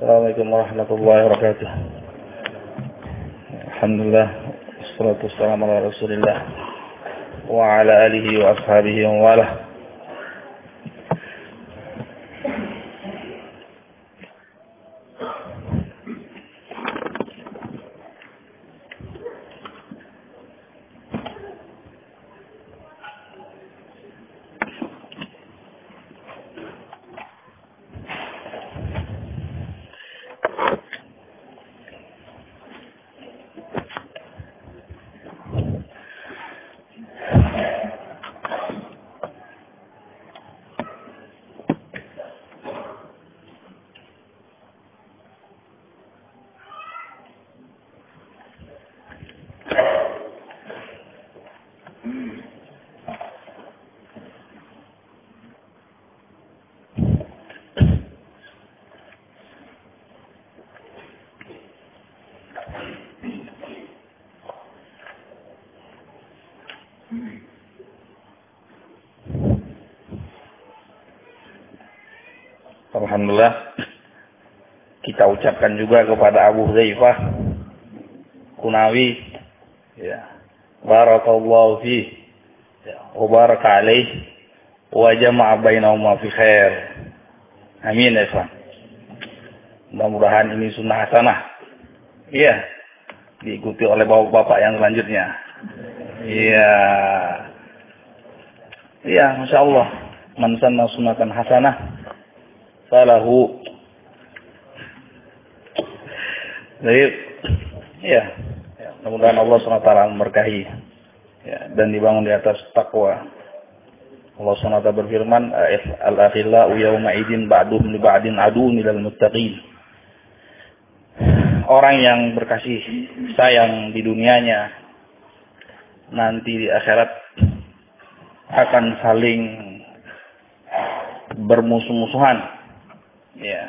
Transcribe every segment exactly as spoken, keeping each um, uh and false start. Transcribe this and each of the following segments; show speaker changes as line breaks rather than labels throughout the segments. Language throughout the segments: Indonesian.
Assalamualaikum warahmatullahi wabarakatuh. Alhamdulillah, wassalatu wassalamu ala Rasulillah wa ala alihi wa ashabihi wa wala. Alhamdulillah, kita ucapkan juga kepada Abu Hudzaifah Kunawi, ya, barakallahu fi, ya, wa baraka alaihi, wa jama'a bainahuma fi khair. Amin ya ikhwan. Mudah-mudahan ini sunnah hasanah, iya, diikuti oleh bapak-bapak yang selanjutnya. Iya, iya, masya Allah, man sanna sunnatan hasanah falahu. Baik, ya, ya, mudah-mudahan Allah subhanahu wa taala memberkahi, ya, dan dibangun di atas takwa. Allah subhanahu wa taala berfirman, al-akhillau yawma idin ba'duhum li ba'din aduun ilal muttaqin. Orang yang berkasih sayang di dunianya nanti di akhirat akan saling bermusuh-musuhan. Ya,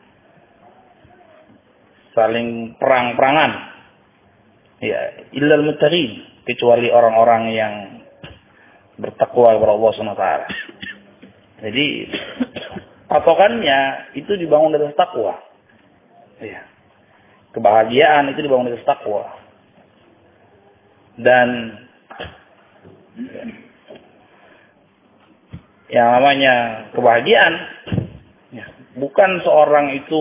saling perang-perangan. Ya, illal muttaqin, kecuali orang-orang yang bertakwa kepada Allah Subhanahu wa taala. Jadi patokannya itu dibangun dari takwa. Ya. Kebahagiaan itu dibangun dari takwa. Dan ya, yang namanya kebahagiaan, ya, bukan seorang itu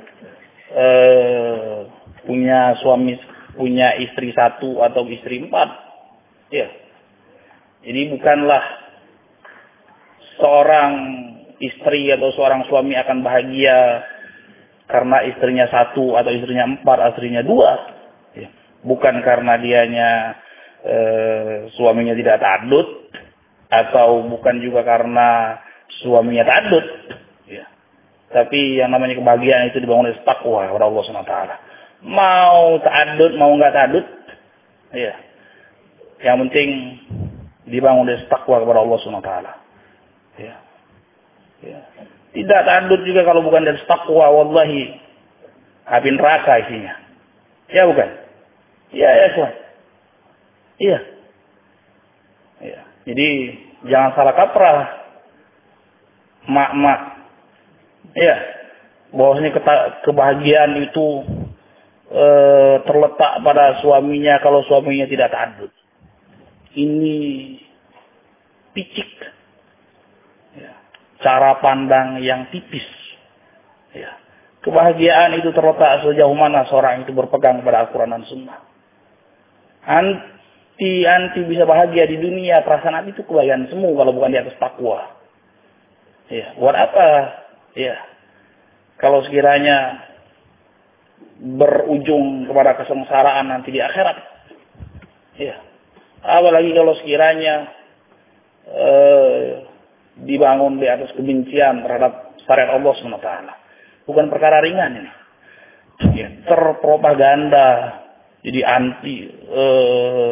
eh, punya suami, punya istri satu atau istri empat, ya. Jadi bukanlah seorang istri atau seorang suami akan bahagia karena istrinya satu atau istrinya empat, istrinya dua, ya. Bukan karena dianya eh, suaminya tidak ta'addud, atau bukan juga karena suaminya ta'addud, ya. Tapi yang namanya kebahagiaan itu dibangun dari takwa kepada Allah Subhanahu wa taala. Mau ta'addud, mau enggak ta'addud, ya. Yang penting dibangun dari takwa kepada Allah Subhanahu wa taala. Ya. Ya. Tidak ta'addud juga kalau bukan dari takwa, wallahi api neraka isinya. Ya bukan? Ya, ya, Tuhan. Iya. Ya. Jadi jangan salah kaprah, mak-mak. Ya, bahwasanya kebahagiaan itu e, terletak pada suaminya kalau suaminya tidak ta'addud. Ini picik, ya, cara pandang yang tipis. Ya. Kebahagiaan itu terletak sejauh mana seorang itu berpegang pada Al-Quran dan Sunnah. Anti anti bisa bahagia di dunia, perasaan hati itu kebahagiaan semu kalau bukan di atas takwa. Ya, buat apa? Ya, kalau sekiranya berujung kepada kesengsaraan nanti di akhirat, ya, apalagi kalau sekiranya eh, dibangun di atas kebencian terhadap syariat Allah subhanahu wa taala, bukan perkara ringan ini. Ya, terpropaganda, jadi anti, eh,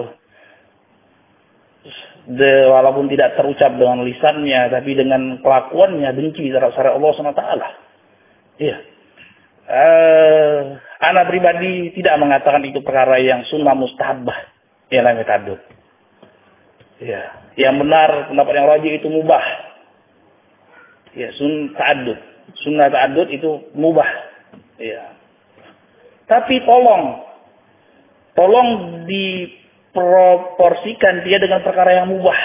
de, walaupun tidak terucap dengan lisannya, tapi dengan kelakuannya benci terhadap syariat Allah subhanahu wa taala. Iya. Eh, anak pribadi tidak mengatakan itu perkara yang sunnah mustahabah, yang namanya ta'addud. Ya, yang benar pendapat yang rajih itu mubah. Ya, sun ta'addud. Sunnah ta'addud itu mubah. Ya. Tapi tolong, tolong diproporsikan dia dengan perkara yang mubah.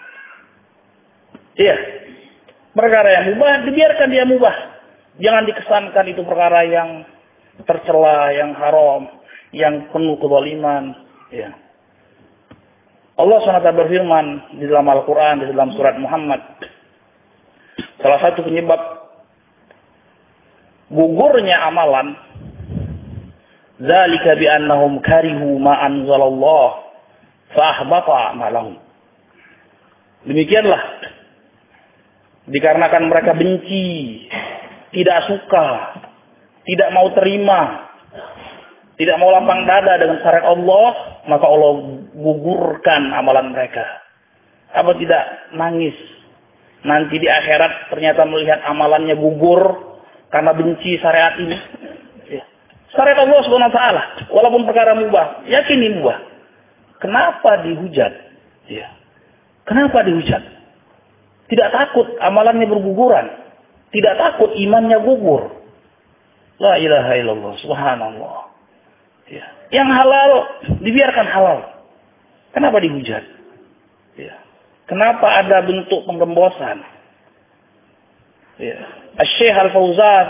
Iya. Perkara yang mubah, dibiarkan dia mubah. Jangan dikesankan itu perkara yang tercela, yang haram, yang penuh kezaliman. Ya. Allah subhanahu wa taala berfirman di dalam Al-Quran, di dalam surat Muhammad. Salah satu penyebab gugurnya amalan, zalika bi annahum karihu ma anzalallah fa ahbata a'malahum. Demikianlah, dikarenakan mereka benci, tidak suka, tidak mau terima, tidak mau lapang dada dengan syariat Allah, maka Allah gugurkan amalan mereka. Apa tidak nangis nanti di akhirat ternyata melihat amalannya gugur karena benci syariat ini? Ya. Syariat Allah subhanahu wa taala, walaupun perkara mubah, yakin ini mubah. Kenapa dihujat? Ya. Kenapa dihujat? Tidak takut amalannya berguguran, tidak takut imannya gugur. La ilaha illallah, subhanallah. Ya. Yang halal dibiarkan halal. Kenapa dihujat? Ya. Kenapa ada bentuk penggembosan? Ya. Asy-Syaikh Al-Fauzan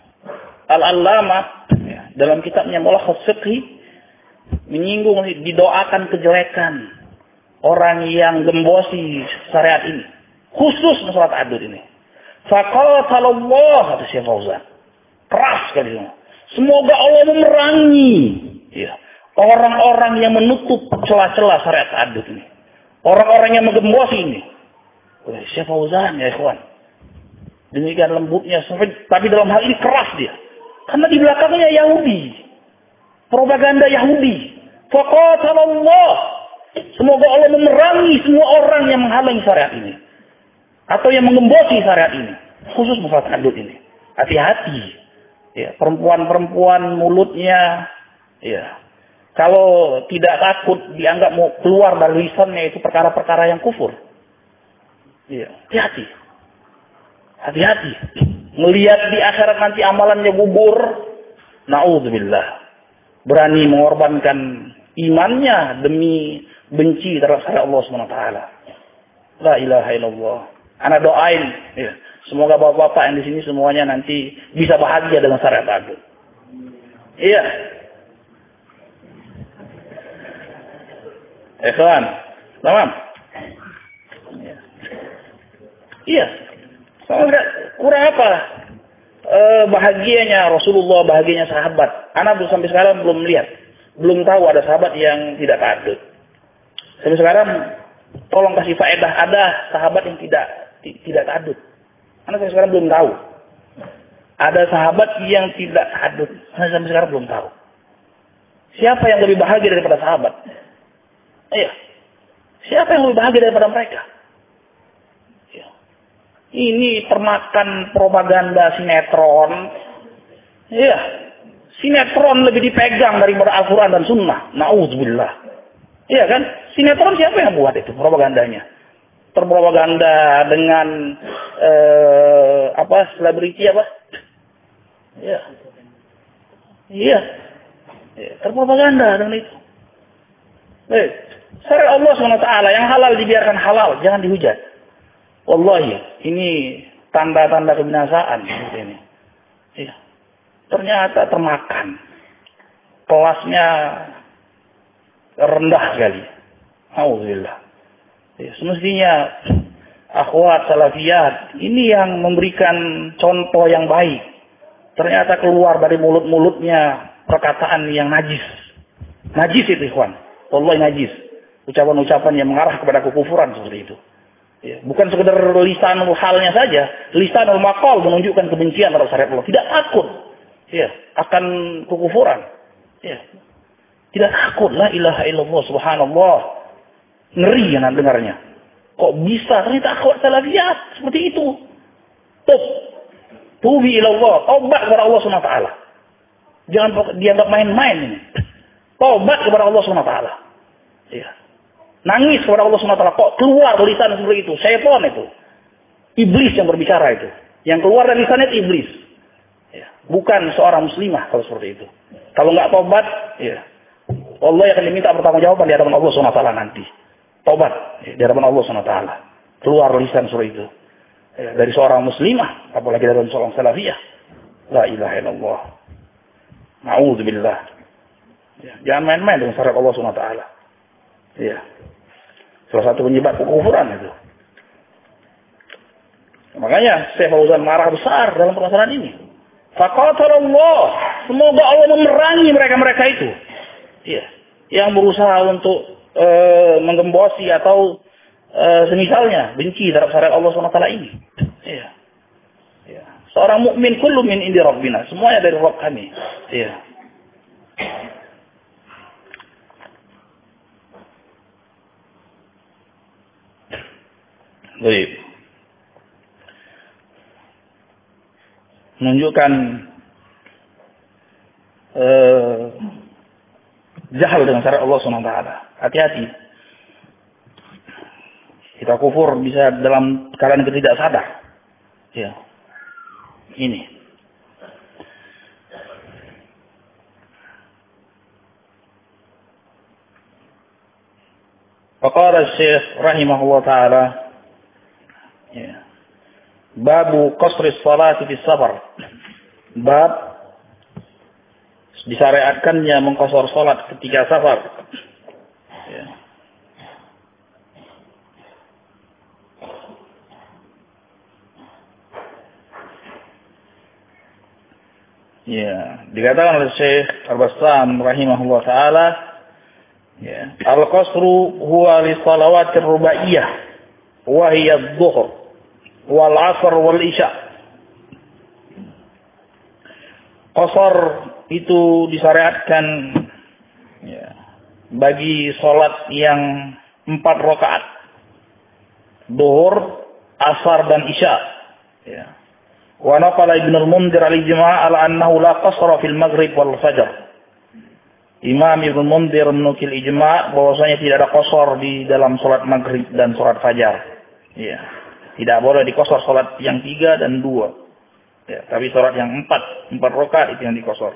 Al-Allamah ya, dalam kitabnya Mulakhas Fiqh menyinggung, didoakan kejelekan orang yang gembosi syariat ini, khusus masalah ta'addud ini. Faqatalallah, kata Syekh Fauzan. Keras sekali. Semoga Allah memerangi ya, orang-orang yang menutup celah-celah syariat ta'addud ini. Orang-orang yang menggembosi ini. Syekh Fauzan ya ikhwan. Demikian lembutnya, tapi dalam hal ini keras dia. Karena di belakangnya Yahudi. Propaganda Yahudi. Faqatalallah. Semoga Allah memerangi semua orang yang menghalangi syariat ini. Atau yang mengembosi syariat ini. Khusus masalah ta'addud ini. Hati-hati. Ya, perempuan-perempuan mulutnya, ya, kalau tidak takut dianggap mau keluar dari lisannya itu perkara-perkara yang kufur. Ya, hati-hati. Hati-hati. Melihat di akhirat nanti amalannya gugur, na'udzubillah. Berani mengorbankan imannya demi benci terhadap syariat Allah subhanahu wa taala. La ilaha illallah. Ana doain, ya. Semoga bapak-bapak yang di sini semuanya nanti bisa bahagia dengan syariat ta'addud. Iya. Ikhwan, tamam. Iya. Iya. Kurang apa? E, bahagianya Rasulullah, bahagianya sahabat. Anak belum sampai sekarang belum melihat, belum tahu ada sahabat yang tidak ta'addud. Sampai sekarang tolong kasih faedah, ada sahabat yang tidak tidak ta'addud. Anak sampai sekarang belum tahu. Ada sahabat yang tidak ta'addud. Anak sampai sekarang belum tahu. Siapa yang lebih bahagia daripada sahabat? Iya. Siapa yang lebih bahagia daripada mereka? Ya. Ini termakan propaganda sinetron. Iya. Sinetron lebih dipegang daripada Al-Quran dan Sunnah. Na'udzubillah. Iya kan? Sinetron siapa yang buat itu propagandanya? Terpropaganda dengan eh, apa selebriti apa? Iya. Iya. Ya, terpropaganda dengan itu. Baik. Syariat Allah subhanahu wa taala yang halal dibiarkan halal, jangan dihujat. Wallahi, ini tanda-tanda kebinasaan ini. Iya. Ternyata termakan. Kelasnya rendah sekali. Alhamdulillah. Ya, semestinya akhwat salafiyat ini yang memberikan contoh yang baik. Ternyata keluar dari mulut-mulutnya perkataan yang najis. Najis itu ikhwan. Wallahi najis. Ucapan-ucapan yang mengarah kepada kekufuran seperti itu. Ya, bukan sekedar lisanul halnya saja. Lisanul maqal menunjukkan kebencian terhadap syariat Allah. Tidak takut ya, akan kekufuran. Ya. Tidak takut. La ilaha illallah subhanallah. Ngeri ya dengarnya. Kok bisa? Ternyata akhwat salafiyat seperti itu. Tub. Tubi ilallah. Taubat kepada Allah subhanahu wa taala. Jangan dianggap main-main ini. Taubat kepada Allah subhanahu wa taala. Ya. Nangis kepada Allah subhanahu wa taala. Kok keluar lisan seperti itu? Syaitan itu. Iblis yang berbicara itu. Yang keluar dari lisannya itu iblis. Ya. Bukan seorang muslimah kalau seperti itu. Kalau nggak tobat, ya, Allah akan diminta pertanggungjawaban di hadapan Allah subhanahu wa taala nanti. Tobat ya, di hadapan Allah subhanahu wa taala. Keluar lisan seperti itu. Ya, dari seorang muslimah, apalagi dari seorang salafiyah. La ilaha illallah. Na'udzubillah. Ya, jangan main-main dengan syariat Allah subhanahu wa taala. Ya. Salah satu penyebab kekufuran itu. Makanya Syekh Fauzan marah besar dalam permasalahan ini. Faqatalullah. Semoga Allah memerangi mereka-mereka itu. Iya. Yang berusaha untuk e, menggembosi atau e, semisalnya benci terhadap syariat Allah subhanahu wa taala ini. Iya. Iya. Seorang mukmin kullu min indi rabbina. Semuanya dari Rabb kami. Iya. Baik. Menunjukkan eh, jahal dengan syariat Allah subhanahu wa taala. Hati-hati. Kita kufur bisa dalam keadaan tidak sadar. Ya. Ini. Faqala Syekh rahimahullah taala, ya. Babu qasri sholati fi safar. Bab disyariatkannya mengqasar salat ketika safar. Ya. Ya, dikatakan oleh Syekh Al-Bassam rahimahullah taala, ya, al-qasru huwa li shalawatir rubaiyah wa hiya adh-dhuhr wal 'asr wal isya. Qasar itu disyariatkan ya, bagi salat yang empat rakaat. Zuhur, asar dan isya. Ya. Wa naqala Ibnu al-Mundhir al-ijma' ala annahu la qasra fil maghrib wal fajr. Imam Ibnu al-Mundhir menukil ijma' bahwasanya tidak ada qasar di dalam salat maghrib dan salat fajar. Ya. Tidak boleh dikosor salat yang tiga dan dua. Ya, tapi salat yang empat, empat rakaat itu yang dikosor.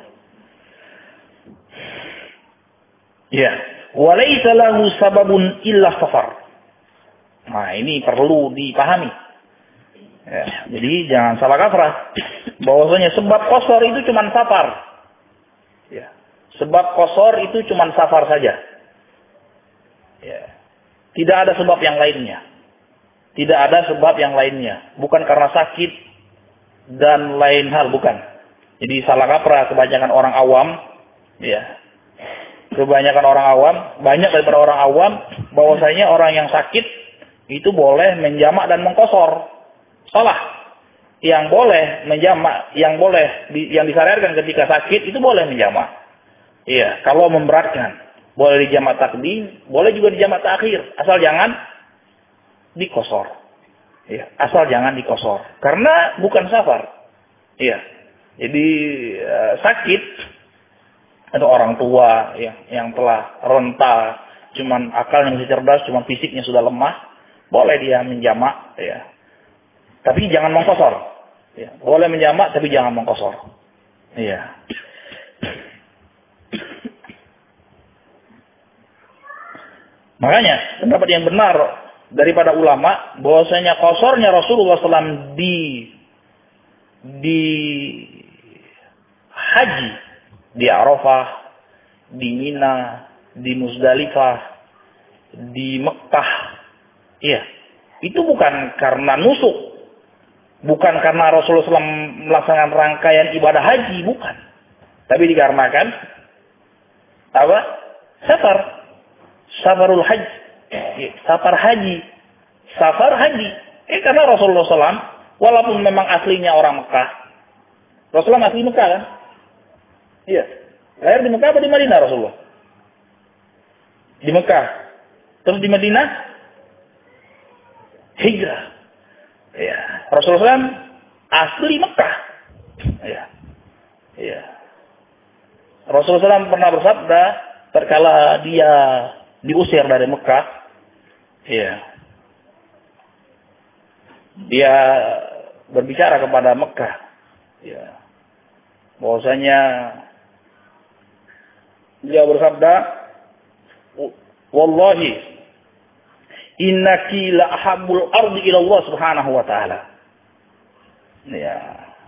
Ya, walaysa lahu sababun illa safar. Nah, ini perlu dipahami. Ya, jadi jangan salah kaprah. Bahwasanya sebab kosor itu cuma safar. Ya, sebab kosor itu cuma safar saja. Ya, tidak ada sebab yang lainnya. Tidak ada sebab yang lainnya. Bukan karena sakit dan lain hal, bukan. Jadi salah kaprah kebanyakan orang awam, ya. Kebanyakan orang awam, banyak daripada orang awam, bahwasanya orang yang sakit itu boleh menjamak dan mengkosor. Salah. Yang boleh menjamak, yang boleh yang disyariatkan ketika sakit itu boleh menjamak. Iya, kalau memberatkan, boleh dijamak takdim, boleh juga dijamak takhir, asal jangan dikosor. Ya, asal jangan dikosor. Karena bukan safar. Iya. Jadi uh, sakit atau orang tua yang yang telah renta, cuman akalnya masih cerdas, cuman fisiknya sudah lemah, boleh dia menjamak, ya. Tapi jangan mengkosor. Ya, boleh menjamak tapi jangan mengkosor. Iya. Makanya pendapat yang benar daripada ulama bahwasanya kosornya Rasulullah shallallahu alaihi wasallam di di haji di Arafah, di Mina, di Muzdalifah, di Mekah, iya, itu bukan karena nusuk, bukan karena Rasulullah shallallahu alaihi wasallam melaksanakan rangkaian ibadah haji, bukan, tapi dikarenakan apa? Safar, safarul haji. Safar haji, safar haji. Eh karena Rasulullah shallallahu alaihi wasallam, walaupun memang aslinya orang Mekah, Rasulullah asli Mekah kan? Iya. Lahir di Mekah apa di Madinah Rasulullah? Di Mekah. Terus di Madinah hijrah. Iya. Rasulullah shallallahu alaihi wasallam asli Mekah. Iya. Iya. Rasulullah shallallahu alaihi wasallam pernah bersabda terkala dia diusir dari Mekah, ya, dia berbicara kepada Mekah, ya, bahwasanya dia bersabda, "Wallahi innaki la ahabbul ardi ila Allah Subhanahu wa taala." Ya.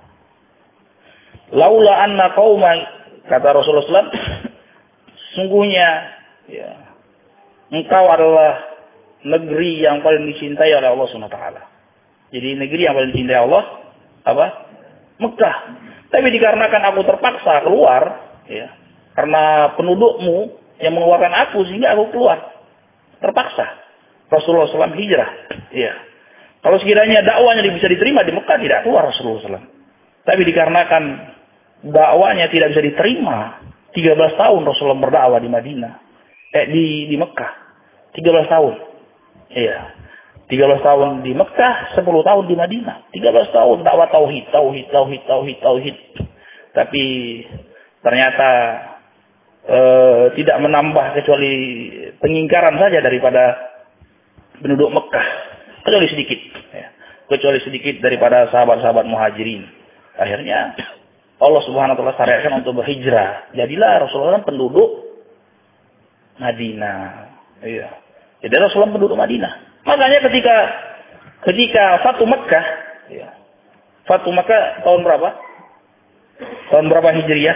Laula anna qauma, kata Rasulullah sallallahu alaihi wasallam, sungguhnya ya, engkau adalah negeri yang paling dicintai oleh Allah Subhanahu wa taala. Jadi negeri yang paling dicintai Allah apa? Mekah. Tapi dikarenakan aku terpaksa keluar, ya, karena pendudukmu yang mengeluarkan aku sehingga aku keluar. Terpaksa. Rasulullah sallallahu alaihi wasallam hijrah. Ya. Kalau sekiranya dakwanya bisa diterima di Mekah, tidak keluar Rasulullah sallallahu alaihi wasallam. Tapi dikarenakan dakwanya tidak bisa diterima, tiga belas tahun Rasulullah berdakwah di Madinah. Eh di di Mekah. tiga belas tahun. Iya. tiga belas tahun di Mekah, sepuluh tahun di Madinah. tiga belas tahun dakwah tauhid, tauhid, tauhid, tauhid, tauhid. Tapi ternyata eh, tidak menambah kecuali pengingkaran saja daripada penduduk Mekah. Kecuali sedikit. Ya. Kecuali sedikit daripada sahabat-sahabat muhajirin. Akhirnya Allah Subhanahu wa taala syariatkan untuk berhijrah. Jadilah Rasulullah penduduk Madinah. Iya. Jadi Rasulullah penduduk Madinah. Makanya ketika ketika Fatu Mekah, ya. Fatu Mekah tahun berapa? Tahun berapa Hijriah?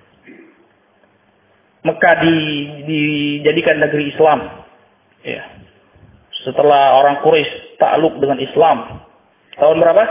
Mekah di, dijadikan negeri Islam. Ya. Setelah orang Quraisy takluk dengan Islam. Tahun berapa?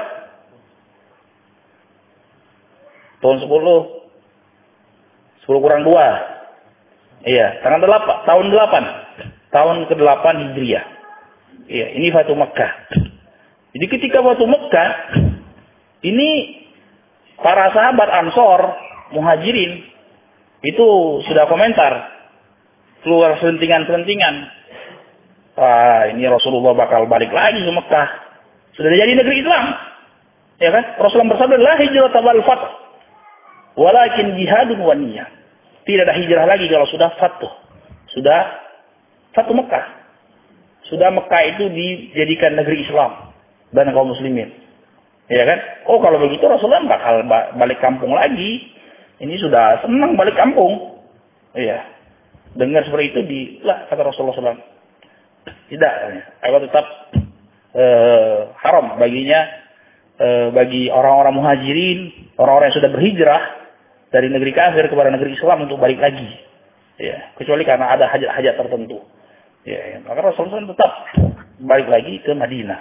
Tahun sepuluh. sepuluh kurang dua. Iya, tanggal delapan, tahun delapan. Tahun ke delapan Hijriah. Iya, ini Fatu Mekah. Jadi ketika Fatu Mekah, ini para sahabat Ansor, Muhajirin, itu sudah komentar. Keluar selentingan-selentingan. Wah, ini Rasulullah bakal balik lagi ke Mekah. Sudah jadi negeri Islam. Ya kan? Rasulullah bersabda, "La hijrata wal fath, walakin jihadun wa niyyah." Tidak ada hijrah lagi kalau sudah fatuh. Sudah fatuh Mekah. Sudah Mekah itu dijadikan negeri Islam dan kaum muslimin. Ya kan? Oh, kalau begitu Rasulullah bakal balik kampung lagi. Ini sudah senang balik kampung. Iya. Dengar seperti itu di lah kata Rasulullah sallallahu alaihi wasallam. Tidak, aku tetap eh, haram baginya eh, bagi orang-orang muhajirin, orang-orang yang sudah berhijrah dari negeri kafir kepada negeri Islam untuk balik lagi. Ya, kecuali karena ada hajat-hajat tertentu. Ya, ya, maka Rasulullah tetap balik lagi ke Madinah.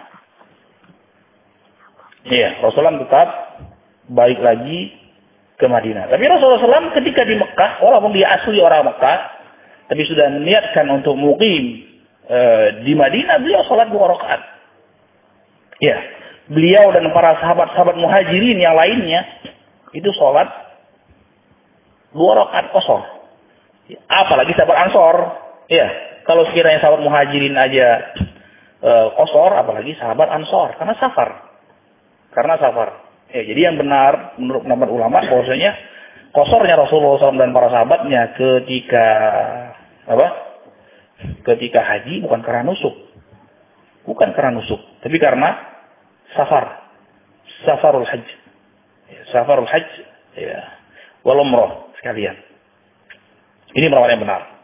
Ya, Rasulullah tetap balik lagi ke Madinah. Tapi Rasulullah shallallahu alaihi wasallam ketika di Mekah, walaupun dia asli orang Mekah, tapi sudah meniatkan untuk muqim e, di Madinah, beliau sholat dua rakaat. Ya, beliau dan para sahabat-sahabat muhajirin yang lainnya itu sholat dua rakaat kosong. Apalagi sahabat Ansor. Ya, kalau sekiranya sahabat muhajirin aja e, kosor, apalagi sahabat Ansor. Karena safar. Karena safar. Ya, jadi yang benar menurut pendapat ulama bahwasanya kosornya Rasulullah shallallahu alaihi wasallam dan para sahabatnya ketika apa? Ketika haji bukan karena nusuk. Bukan karena nusuk. Tapi karena safar. Safarul hajj. Ya, safarul hajj. Ya. Wal umrah sekalian. Ini pendapat yang benar.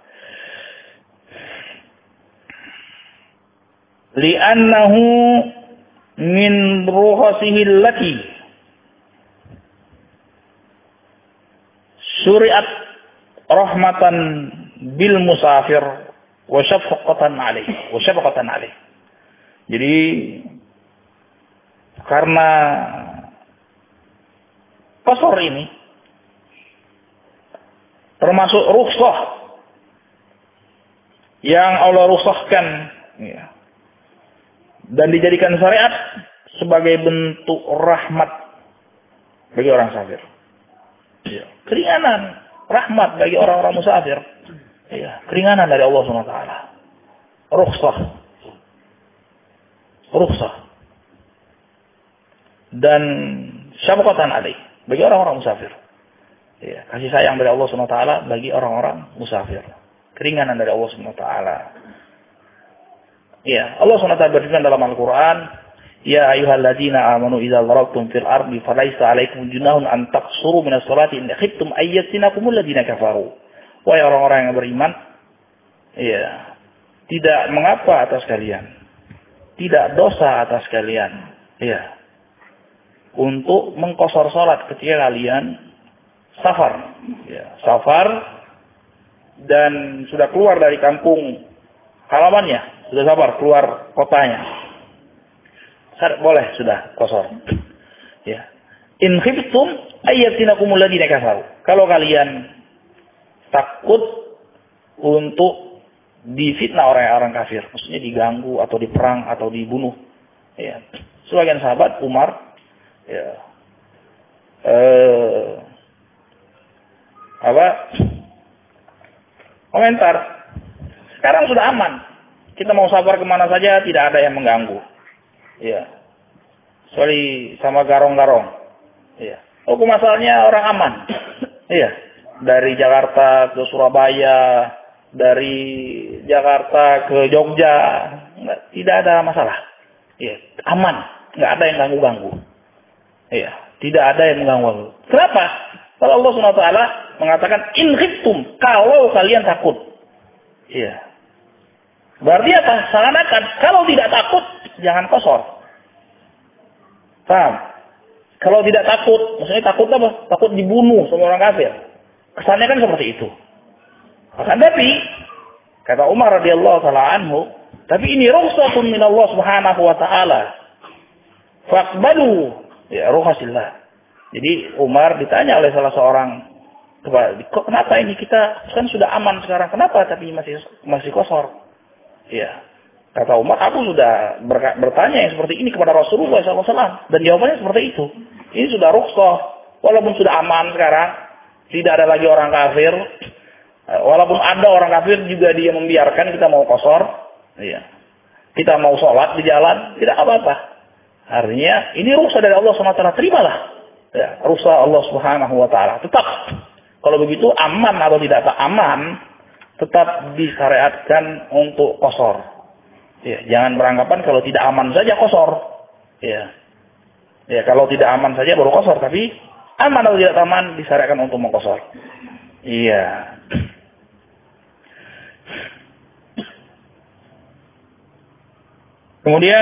Li'annahu min ruhasihi allati syuri'at rahmatan bil musafir wa syafaqatan alaihi wa syafaqatan alaihi. Jadi karena qasar ini termasuk rukhsah yang Allah rukhsahkan, ya, dan dijadikan syariat sebagai bentuk rahmat bagi orang musafir. Ya. Keringanan, rahmat bagi orang-orang musafir. Ya. Keringanan dari Allah subhanahu wa taala. Rukhsah. Rukhsah. Dan syafaqatan alaih bagi orang-orang musafir. Ya. Kasih sayang dari Allah subhanahu wa taala bagi orang-orang musafir. Keringanan dari Allah subhanahu wa taala. Ya, Allah subhanahu wa taala berfirman dalam Al-Quran, Ya ayyuhalladzina amanu idza darabtum fil ardi falaysa 'alaikum junahun an taqsuru minas salati in khiftum ayyatinakumul ladzina kafaru. Wahai orang-orang yang beriman, ya, tidak mengapa atas kalian, tidak dosa atas kalian, ya, untuk mengqasar salat ketika kalian safar, ya, safar dan sudah keluar dari kampung halamannya, sudah safar keluar kotanya. Boleh sudah qasar. Ya. In khiftum ayyatinakumul ladzina kafaru. Kalau kalian takut untuk difitnah orang-orang kafir, maksudnya diganggu atau diperang atau dibunuh. Ya. Sebagian sahabat Umar ya eh apa? Komentar. Sekarang sudah aman. Kita mau safar kemana saja tidak ada yang mengganggu. Iya. Sorry sama garong-garong. Iya. Hukum asalnya orang aman. Iya. Dari Jakarta ke Surabaya, dari Jakarta ke Jogja, enggak, tidak ada masalah. Iya, aman, enggak ada yang ganggu-ganggu. Iya, tidak ada yang mengganggu. Kenapa? Kalau Allah subhanahu wa taala mengatakan in khiftum, kalau kalian takut. Iya. Berarti apa? Seakan-akan kalau tidak takut jangan qasar. Paham? Kalau tidak takut, maksudnya takut apa? Takut dibunuh sama orang kafir. Kesannya kan seperti itu. Akan tapi kata Umar radhiyallahu taala anhu, tapi ini rukhsatun min Allah subhanahu wa taala. Faqbalu ya ruhasillah. Jadi Umar ditanya oleh salah seorang, kok kenapa ini kita kan sudah aman sekarang, kenapa tapi masih masih qasar? Ya, kata Umar, aku sudah bertanya yang seperti ini kepada Rasulullah shallallahu alaihi wasallam dan jawabannya seperti itu. Ini sudah rukhsah, walaupun sudah aman sekarang, tidak ada lagi orang kafir, walaupun ada orang kafir juga dia membiarkan kita mau qasar, ya, kita mau sholat di jalan, tidak apa-apa. Artinya ini rukhsah dari Allah subhanahu wa taala, terimalah. Ya, rukhsah Allah subhanahu wa taala. Tetap kalau begitu aman atau tidak aman, tetap disyariatkan untuk qasar. Ya, jangan beranggapan kalau tidak aman saja qasar. Ya. Ya, kalau tidak aman saja baru qasar, tapi aman atau tidak aman disyariatkan untuk mengqasar. Iya. Kemudian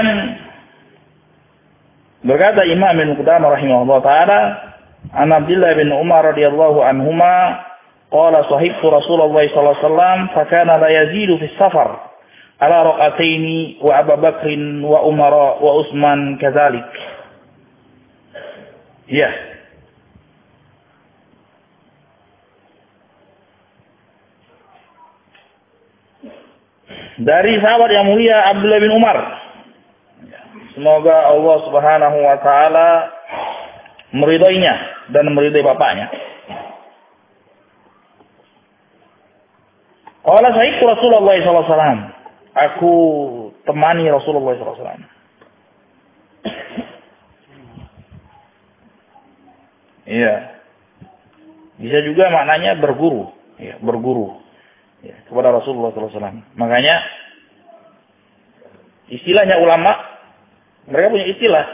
berkata Imam Ibnu Qudamah rahimahullah taala, an Abdullah bin Umar radhiyallahu anhuma qala sahibtu Rasulullah sallallahu alaihi wasallam fa kana la yazidu fi safar ala raqataini wa Abu Bakr wa Umar wa Utsman kadzalik. Ya. Dari sahabat yang mulia Abdullah bin Umar. Semoga Allah Subhanahu wa taala meridainya dan meridai bapaknya. Qala sahibtu Rasulullah sallallahu alaihi wasallam. Aku temani Rasulullah sallallahu alaihi wasallam. Iya. Bisa juga maknanya berguru, ya, berguru. Ya, kepada Rasulullah sallallahu alaihi wasallam. Makanya istilahnya ulama, mereka punya istilah.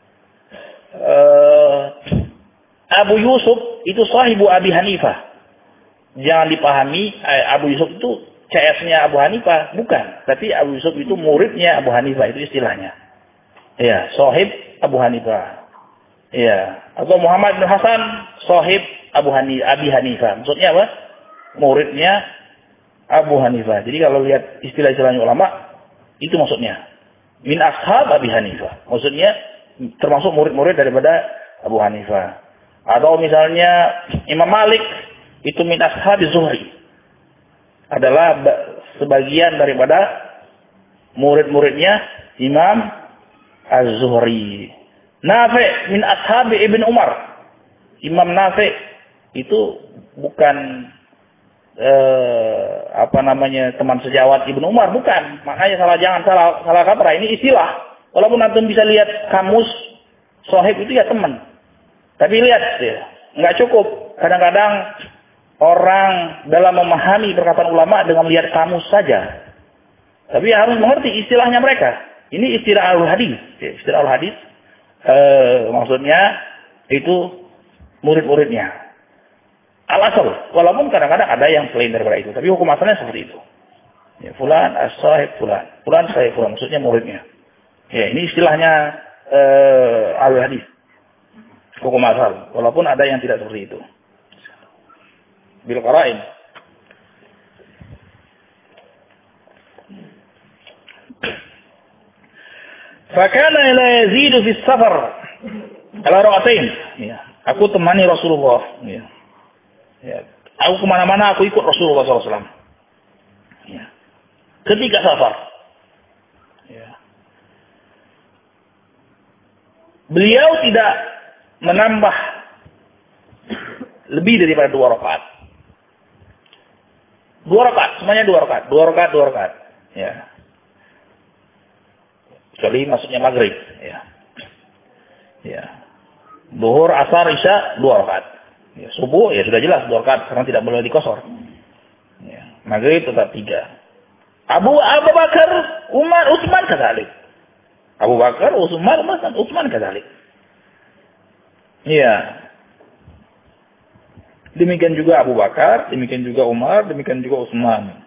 Uh, Abu Yusuf itu sahibu Abi Hanifah. Jangan dipahami eh, Abu Yusuf itu C S-nya Abu Hanifah, bukan. Tapi Abu Yusuf itu muridnya Abu Hanifah, itu istilahnya. Ya, sahib Abu Hanifah. Ya, atau Muhammad bin Hasan sahib Abu Hanifah, Abi Hanifah. Maksudnya apa? Muridnya Abu Hanifah. Jadi kalau lihat istilah-istilahnya ulama, itu maksudnya. Min ashab Abi Hanifah. Maksudnya termasuk murid-murid daripada Abu Hanifah. Atau misalnya Imam Malik itu min ashab Zuhri. Adalah sebagian daripada murid-muridnya Imam Az-Zuhri. Nafi' min ashab Ibn Umar. Imam Nafi' itu bukan Eh, apa namanya teman sejawat Ibnu Umar, bukan. Makanya salah jangan salah salah kaprah, ini istilah. Walaupun antum bisa lihat kamus sahib itu ya teman. Tapi lihat ya, nggak cukup. Kadang-kadang orang dalam memahami perkataan ulama dengan melihat kamus saja. Tapi harus mengerti istilahnya mereka. Ini istilah al-hadis. Ya, istilah al-hadis eh, maksudnya itu murid-muridnya. Al-asal. Walaupun kadang-kadang ada yang selain daripada itu. Tapi hukum asalnya seperti itu. Ya, fulan as-sahib fulan. Fulan sahib fulan. Maksudnya muridnya. Ya, ini istilahnya eh, al-hadis. Hukum asal. Walaupun ada yang tidak seperti itu. Bil qara'in. Fakana la yazidu fi safar ala ra'atain. Ya, aku temani Rasulullah. Ya. Ya. Aku kemana-mana aku ikut Rasulullah shallallahu alaihi wasallam. Ya. Ketika safar. Ya. Beliau tidak menambah lebih daripada dua rakaat. Dua rakaat, semuanya dua rakaat, dua rakaat, dua rakaat. Ya. Kecuali maksudnya maghrib. Ya. Ya. Duhur, asar, isya, dua rakaat. Ya, subuh ya sudah jelas dua rakaat karena tidak boleh dikosor. Ya. Maghrib tetap tiga. Abu Abu Bakar, Umar, Utsman kadzalik. Abu Bakar, Utsman, Utsman kadzalik. Iya. Demikian juga Abu Bakar, demikian juga Umar, demikian juga Utsman.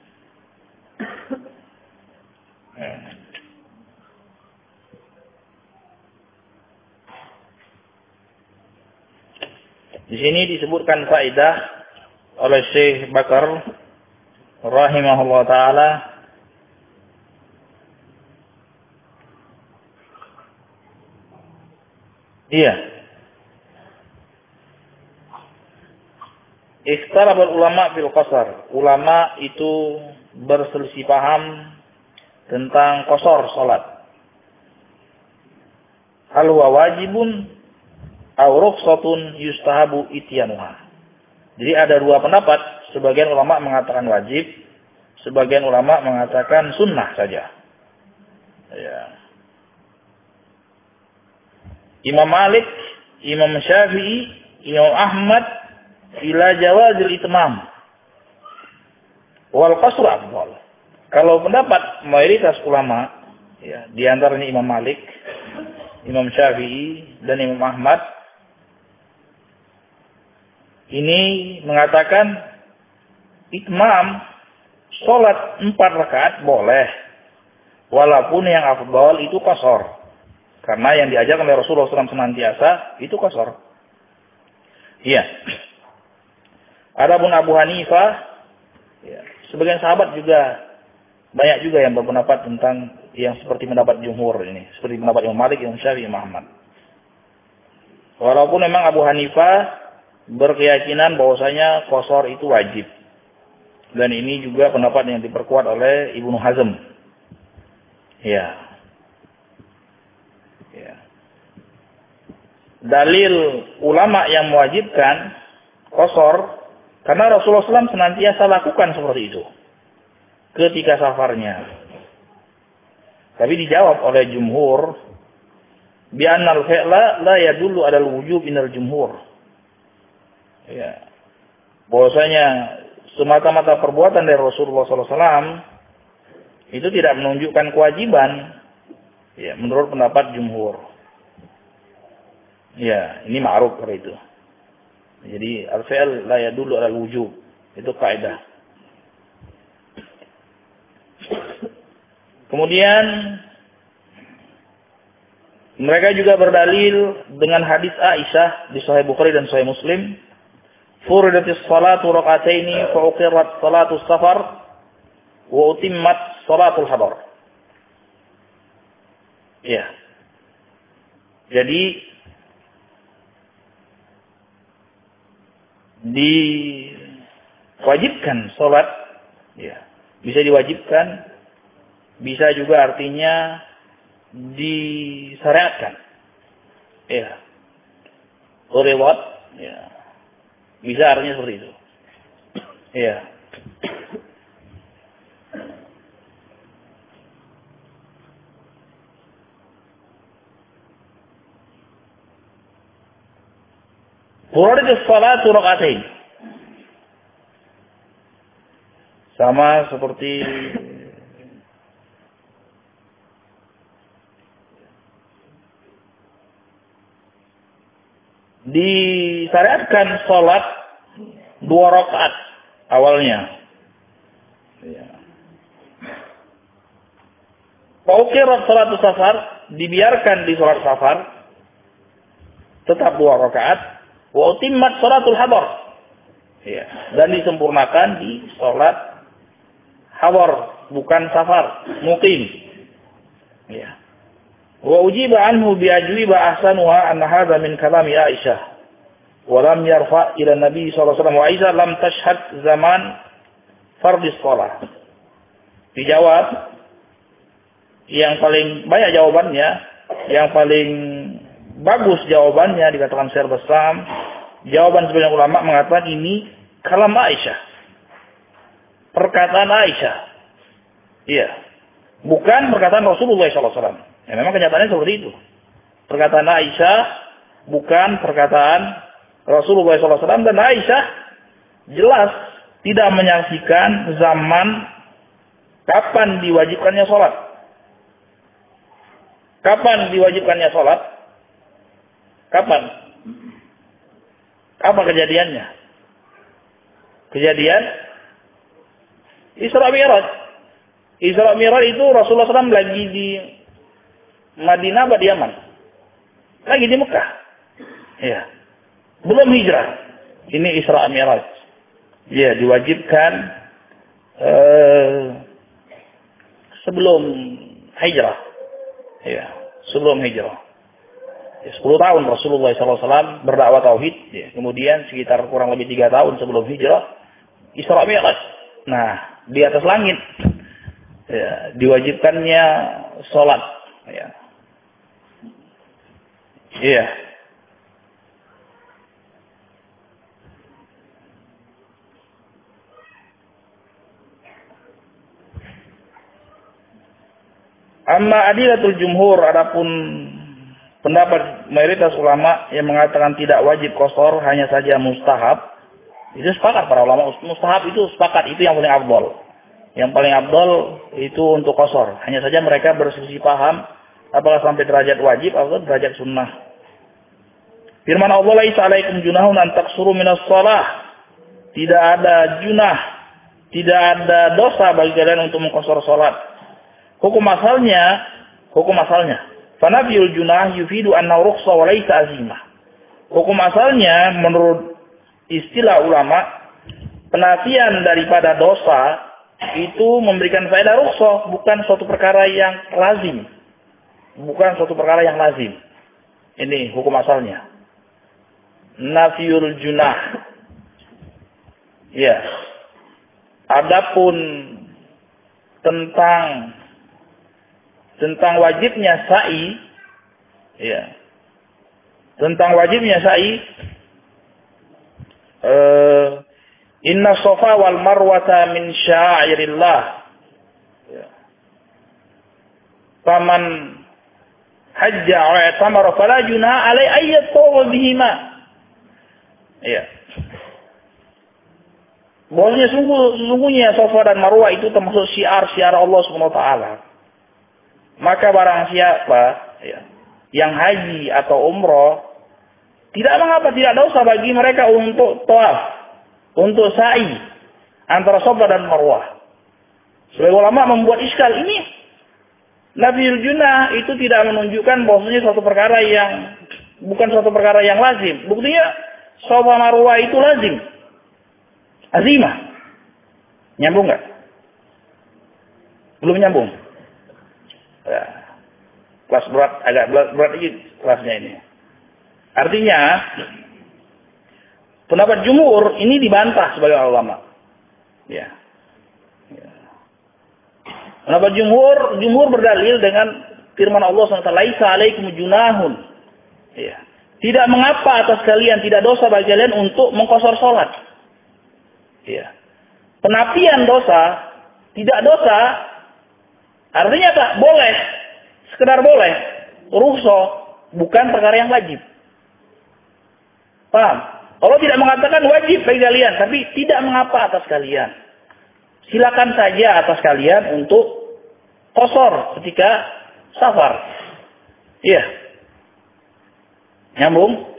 Ya. Di sini disebutkan faedah oleh Syekh Bakar rahimahullah taala iya ikhtilaf ulama fil qasar. Ulama itu berselisih paham tentang qasar salat. Hal huwa wajibun aw rukhsatun yustahabu ityanuha. Jadi ada dua pendapat. Sebagian ulama mengatakan wajib, sebagian ulama mengatakan sunnah saja. Ya. Imam Malik, Imam Syafi'i, Imam Ahmad ila jawazil itmam wal qasr afdal. Kalau pendapat mayoritas ulama, ya, di antaranya Imam Malik, Imam Syafi'i dan Imam Ahmad ini mengatakan itmam sholat empat rakaat boleh, walaupun yang afdal itu qasar, karena yang diajarkan oleh Rasulullah shallallahu alaihi wasallam senantiasa itu qasar. Iya. Adapun Abu Hanifah, ya, sebagian sahabat juga banyak juga yang berpendapat tentang yang seperti pendapat jumhur ini, seperti pendapat Imam Malik, Imam Syafi'i, Imam Ahmad. Walaupun memang Abu Hanifah berkeyakinan bahwasanya qasar itu wajib. Dan ini juga pendapat yang diperkuat oleh Ibnu Hazm. Ya. Ya. Dalil ulama yang mewajibkan qasar karena Rasulullah shallallahu alaihi wasallam senantiasa lakukan seperti itu ketika safarnya. Tapi dijawab oleh jumhur bi annal fi'la la yadullu 'ala al-wujub minal jumhur. Ya. Bahwasanya semata-mata perbuatan dari Rasulullah shallallahu alaihi wasallam itu tidak menunjukkan kewajiban, ya, menurut pendapat jumhur. Ya, ini ma'ruf seperti itu. Jadi al-fi'l la yadullu 'ala al-wujub. Itu kaidah. Kemudian mereka juga berdalil dengan hadis Aisyah di Sahih Bukhari dan Sahih Muslim. Furidatis salatu raka'ataini fa uqirat salatus safar wa utimmat salatul hadar. Ya. Jadi diwajibkan salat, ya. Bisa diwajibkan, bisa juga artinya disyariatkan. Ya. Uqirat, ya. Bisa artinya seperti itu. Iya. Furidatis salatu raka'atain. Sama seperti disyariatkan sholat dua rakaat awalnya. Ya. Paukirat sholat safar, dibiarkan di sholat safar, tetap dua rakaat. Wa utimmat sholatul hadar. Ya. Dan disempurnakan di sholat hadar, bukan safar, muqim. Ya. Wa ujiba anhu bi ajwiba ahsanuha anna hadha min kalami Aisyah. Wa lam yarfa ila Nabi sallallahu alaihi wasallam wa Aisyah lam tashhad zaman fardhi shalah. Dijawab yang paling banyak jawabannya, yang paling bagus jawabannya dikatakan Syekh Bassam, jawaban sebagian ulama mengatakan ini kalam Aisyah. Perkataan Aisyah. Iya. Bukan perkataan Rasulullah sallallahu alaihi wasallam. Ya, memang kenyataannya seperti itu. Perkataan Aisyah bukan perkataan Rasulullah sallallahu alaihi wasallam, dan Aisyah jelas tidak menyaksikan zaman kapan diwajibkannya sholat. Kapan diwajibkannya sholat? Kapan? Apa kejadiannya? Kejadian Isra Mi'raj. Isra Mi'raj itu Rasulullah sallallahu alaihi wasallam lagi di Madinah apa di Yaman? Lagi di Mekah. Ya. Belum hijrah. Ini Isra Mi'raj. Ya, diwajibkan eh, sebelum hijrah. Ya, sebelum hijrah. Ya, sepuluh tahun Rasulullah sallallahu alaihi wasallam berdakwah tauhid. Ya, kemudian sekitar kurang lebih tiga tahun sebelum hijrah, Isra Mi'raj. Nah, di atas langit ya, diwajibkannya sholat. Ya. Iya. Amma adilatul jumhur, adapun pendapat mayoritas ulama yang mengatakan tidak wajib qashar, hanya saja mustahab. Itu sepakat para ulama, mustahab itu sepakat, itu yang paling afdal. Yang paling afdal itu untuk qashar. Hanya saja mereka berselisih paham apakah sampai derajat wajib atau derajat sunnah. Firman Allah, laisa alaikum junahun an taqsuru minas shalah. Tidak ada junah, tidak ada dosa bagi kalian untuk mengqashar salat. Hukum asalnya, hukum asalnya, fanafiyul junah yufidu anna rukhsa wa laisa azimah. Hukum asalnya menurut istilah ulama, penafian daripada dosa itu memberikan faedah rukhsah, bukan suatu perkara yang lazim. Bukan suatu perkara yang lazim. Ini hukum asalnya. Nafiyul junah. Ya. Adapun tentang tentang wajibnya sa'i, ya. Tentang wajibnya sa'i, uh, inna Safa wal Marwata min sya'airillah. Ya. Faman hajja wa i'tamara fala junaha alaihi ay yatawa bihima. Ya. Bahwasanya sungguh sungguhnya Safa dan Marwah itu termasuk syiar-syiar Allah Subhanahu wa taala. Maka barang siapa ya, yang haji atau umroh, tidak mengapa, tidak dosa bagi mereka untuk tawaf, untuk sa'i antara Safa dan Marwah. Sebagai ulama membuat iskal ini, nafiyul junah itu tidak menunjukkan bahwasanya suatu perkara yang bukan suatu perkara yang lazim. Buktinya Safa Marwah itu lazim, azimah. Nyambung nggak? Belum nyambung. Ya. Kelas berat, agak berat, berat lagi kelasnya ini. Artinya, pendapat jumhur ini dibantah sebagai ulama. Ya. Ya. Pendapat jumhur, jumhur berdalil dengan firman Allah subhanahu wa taala, laisa alaikum junahun. Ya. Tidak mengapa atas kalian, tidak dosa bagi kalian untuk mengqashar salat. Ya. Penafian dosa, tidak dosa, artinya apa? Boleh. Sekedar boleh. Rukhsah, bukan perkara yang wajib. Paham? Allah tidak mengatakan wajib bagi kalian, tapi tidak mengapa atas kalian. Silakan saja atas kalian untuk qashar ketika safar. Iya. Nyambung?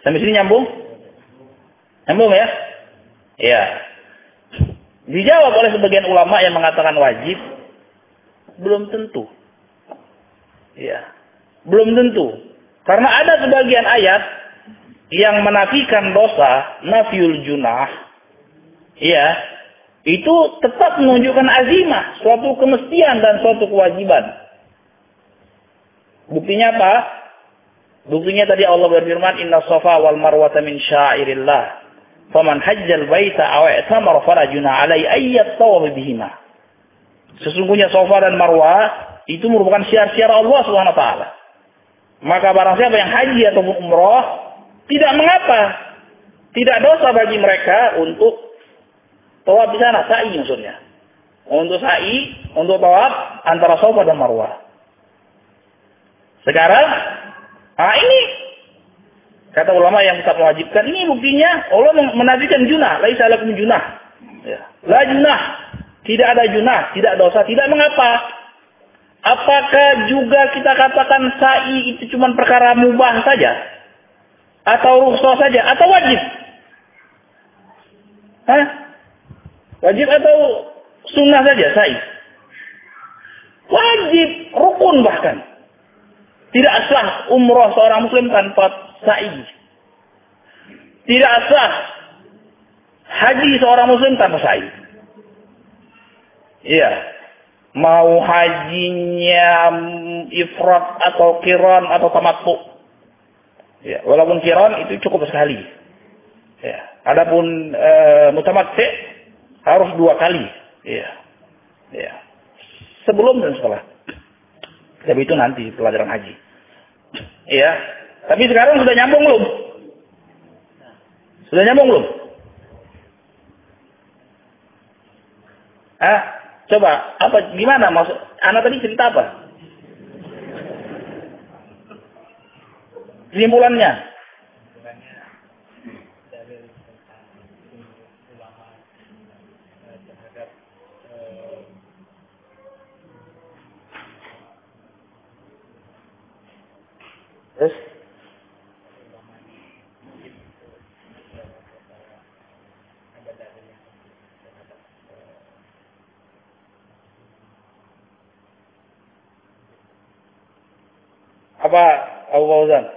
Sampai sini nyambung? Nyambung ya? Iya. Dijawab oleh sebagian ulama yang mengatakan wajib, belum tentu. Iya. Belum tentu. Karena ada sebagian ayat yang menafikan dosa, nafiyul junah. Iya. Itu tetap menunjukkan azimah, suatu kemestian dan suatu kewajiban. Buktinya apa? Buktinya tadi Allah berfirman, Inna safa wal marwata min syairillah. Faman hajjal baita aw i'tamara fala junah alaihi ayyat tawaf bihima. Sesungguhnya Safa dan Marwah itu merupakan syiar-syiar Allah Subhanahu wa taala. Maka barang siapa yang haji ataupun umrah, tidak mengapa. Tidak dosa bagi mereka untuk tawaf di sana, sa'i maksudnya. Untuk sa'i, untuk tawaf antara Safa dan Marwah. Sekarang, ah ini kata ulama yang tetap mewajibkan, ini buktinya Allah menafikan junah, laisa lakum junah. Ya. La junah, tidak ada junah, tidak dosa, tidak mengapa. Apakah juga kita katakan sa'i itu cuma perkara mubah saja? Atau rukhsah saja? Atau wajib? Hah? Wajib atau sunnah saja sa'i? Wajib, rukun bahkan. Tidak sah umrah seorang muslim tanpa sa'i. Tidak sah haji seorang muslim tanpa sa'i. Iya. Mau hajinya ifrat atau kiran atau tamattu. Ya, walaupun kiran itu cukup sekali. Ya. Adapun e, mutamatti harus dua kali. Iya. Ya. Sebelum dan setelah. Tapi itu nanti pelajaran haji. Iya. Tapi sekarang sudah nyambung belum? Sudah nyambung belum? Ah, coba apa gimana maksud? Anak tadi cerita apa? Kesimpulannya? Terus? Apa Abu Fauzan?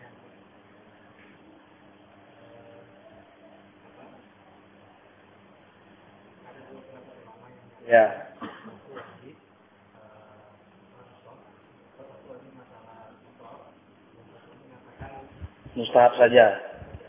Ya. Mustahab saja.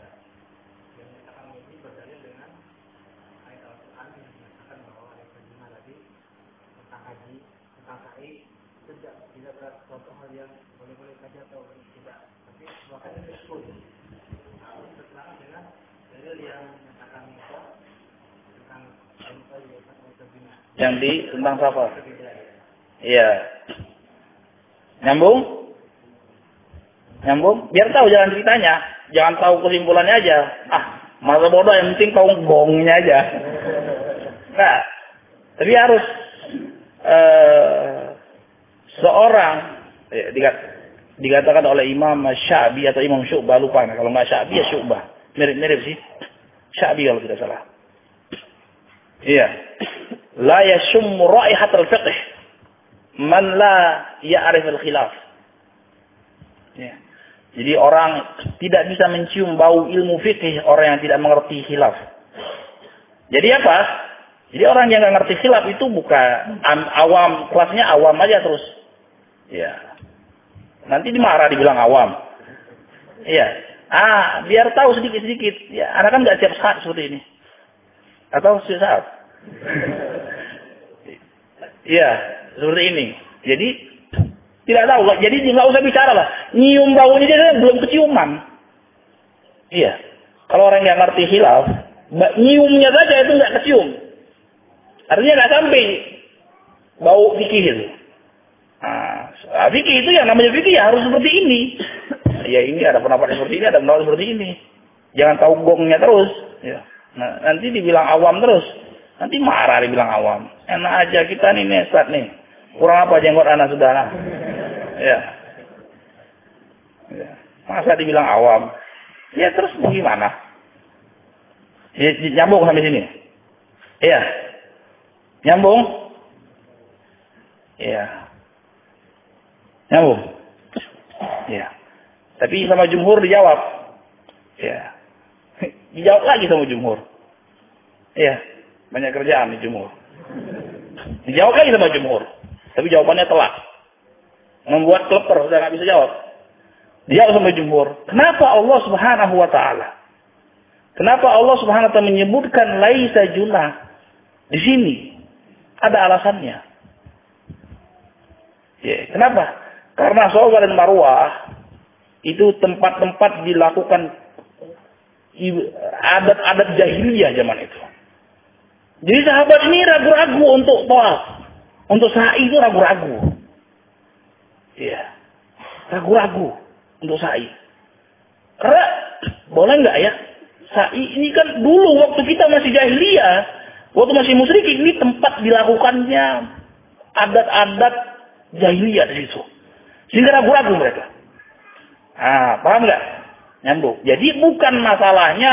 Yang di tentang Safa. Iya. Nyambung? Nyambung? Biar tahu jalan ceritanya. Jangan tahu kesimpulannya aja. Ah, masa bodoh yang penting tahu gongnya aja. Nah, tapi harus uh, seorang ya, dikat, dikatakan oleh Imam Syabi atau Imam Syu'bah, lupa. Nah, kalau nggak Syabi ya Syu'bah. Mirip-mirip sih. Syabi kalau tidak salah. Iya. La yashummu raihatal fiqh man la ya'rif al-khilaf. Ya. Jadi orang tidak bisa mencium bau ilmu fikih orang yang tidak mengerti khilaf. Jadi apa? Jadi orang yang nggak ngerti khilaf itu bukan awam, kelasnya awam aja terus. Ya. Nanti dimarah dibilang awam. Iya. Ah, biar tahu sedikit-sedikit. Ya, anak kan nggak siap saat seperti ini. Atau siap saat. Iya, seperti ini. Jadi tidak tahu. Jadi nggak usah bicara lah. Nyium baunya dia belum keciuman. Iya. Kalau orang yang ngerti khilaf, nyiumnya saja itu nggak kecium. Artinya nggak sampai bau fikih itu. Nah, fikih itu yang namanya fikih ya harus seperti ini. Ya ini ada pendapat seperti ini, ada pendapat seperti ini. Jangan tahu gongnya terus. Ya. Nah, nanti dibilang awam terus. Nanti marah dibilang awam. Enak aja kita nih nih Ustaz nih. Kurang apa jenggot anak saudara? Ya. Ya. Masa dibilang awam? Ya terus gimana? Ya, nyambung sampai sini. Iya. Nyambung? Iya. Nyambung? Iya. Tapi sama jumhur dijawab. Iya. Dijawab lagi sama jumhur. Iya. Banyak kerjaan di jumhur. Dijawab lagi sama jumhur. Tapi jawabannya telat. Membuat kleper, sudah nggak bisa jawab. Dijawab sama jumhur. Kenapa Allah Subhanahu wa ta'ala? Kenapa Allah Subhanahu wa ta'ala menyebutkan laisa junah di sini? Ada alasannya. Ya, kenapa? Karena Safa dan Marwah itu tempat-tempat dilakukan adat-adat jahiliyah zaman itu. Jadi sahabat ini ragu-ragu untuk tawaf, untuk sa'i itu ragu-ragu. Iya, ragu-ragu untuk sa'i. Karena boleh nggak ya? Sa'i ini kan dulu waktu kita masih jahiliyah, waktu masih musyrik, ini tempat dilakukannya adat-adat jahiliyah di situ. Sehingga ragu-ragu mereka. Ah, paham nggak? Nyambung. Jadi bukan masalahnya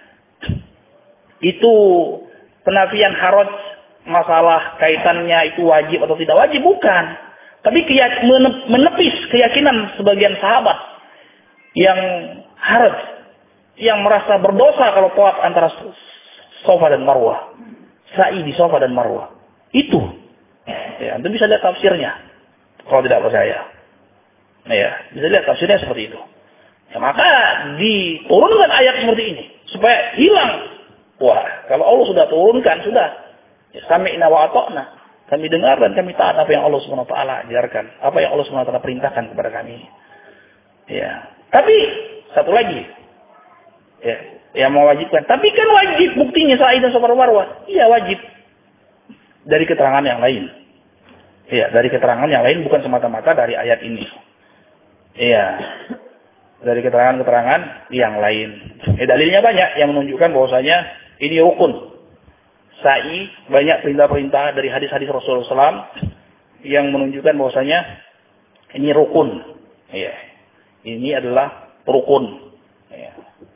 itu penafian haraj, masalah kaitannya itu wajib atau tidak wajib, bukan. Tapi menepis keyakinan sebagian sahabat yang haraj, yang merasa berdosa kalau tawaf antara Safa dan Marwah, sa'i di Safa dan Marwah. Itu. Ya, Anda bisa lihat tafsirnya kalau tidak percaya. Ya, bisa lihat tafsirnya seperti itu. Ya, maka diturunkan ayat seperti ini supaya hilang. Wah, kalau Allah sudah turunkan, sudah. Ya, sami'na wa ata'na. Kami dengar dan kami taat apa yang Allah Subhanahu wa taala ajarkan, apa yang Allah Subhanahu wa taala perintahkan kepada kami. Ya. Tapi satu lagi. Ya, yang mewajibkan. Tapi kan wajib buktinya sa'i dan Safa Marwah. Iya, wajib. Dari keterangan yang lain. Iya, dari keterangan yang lain, bukan semata-mata dari ayat ini. Iya. Dari keterangan-keterangan yang lain. Eh, dalilnya banyak yang menunjukkan bahwasanya ini rukun. Sa'i, banyak perintah-perintah dari hadis-hadis Rasulullah shallallahu alaihi wasallam yang menunjukkan bahwasanya ini rukun. Iya. Ini adalah rukun. Iya.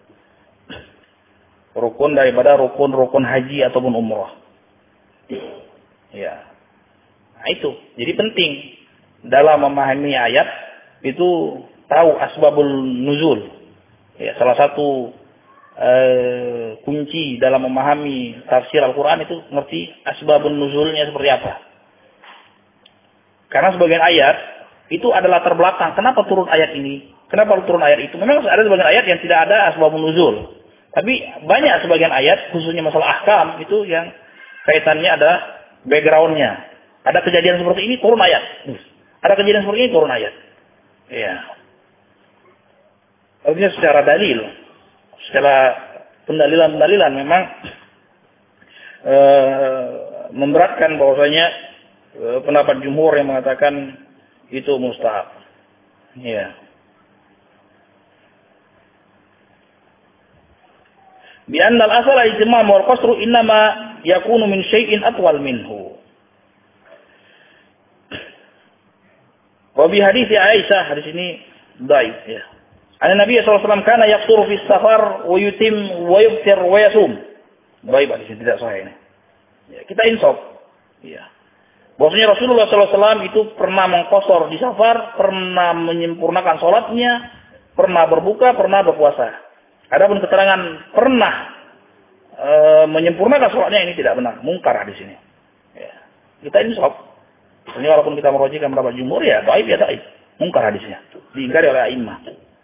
Rukun daripada rukun-rukun haji ataupun umrah. Iya. Nah itu. Jadi penting dalam memahami ayat itu tahu asbabul nuzul. Ya, salah satu Uh, kunci dalam memahami tafsir Al-Quran itu ngerti asbabun nuzulnya seperti apa. Karena sebagian ayat itu adalah terbelakang. Kenapa turun ayat ini? Kenapa turun ayat itu? Memang ada sebagian ayat yang tidak ada asbabun nuzul. Tapi banyak sebagian ayat, khususnya masalah ahkam, itu yang kaitannya ada backgroundnya. Ada kejadian seperti ini, turun ayat. Ada kejadian seperti ini, turun ayat. Iya. Artinya secara dalil. Secara pendalilan-pendalilan memang e, memberatkan bahwasanya e, pendapat jumhur yang mengatakan itu mustahab. Ya. Bi anna al-asal al-ijma' wal qasru innama yakunu min syai'in atwal minhu. Wa bi hadits Aisyah, hadis ini dhaif ya. An Nabi sallallahu alaihi wasallam kana yaqsuru fi safar wa yutim wa yuftir wa yasum. Baik, hadis ini tidak sahih ini. Ya, kita insaf. Ya. Bahwasanya Rasulullah sallallahu alaihi wasallam itu pernah mengqasar di safar, pernah menyempurnakan salatnya, pernah berbuka, pernah berpuasa. Adapun keterangan pernah e, menyempurnakan salatnya ini tidak benar, mungkar hadis ini. Ya. Kita insaf. Ini walaupun kita merujikan beberapa jumhur ya, dhaif ya dhaif. Mungkar hadisnya. Diingkari oleh a'immah.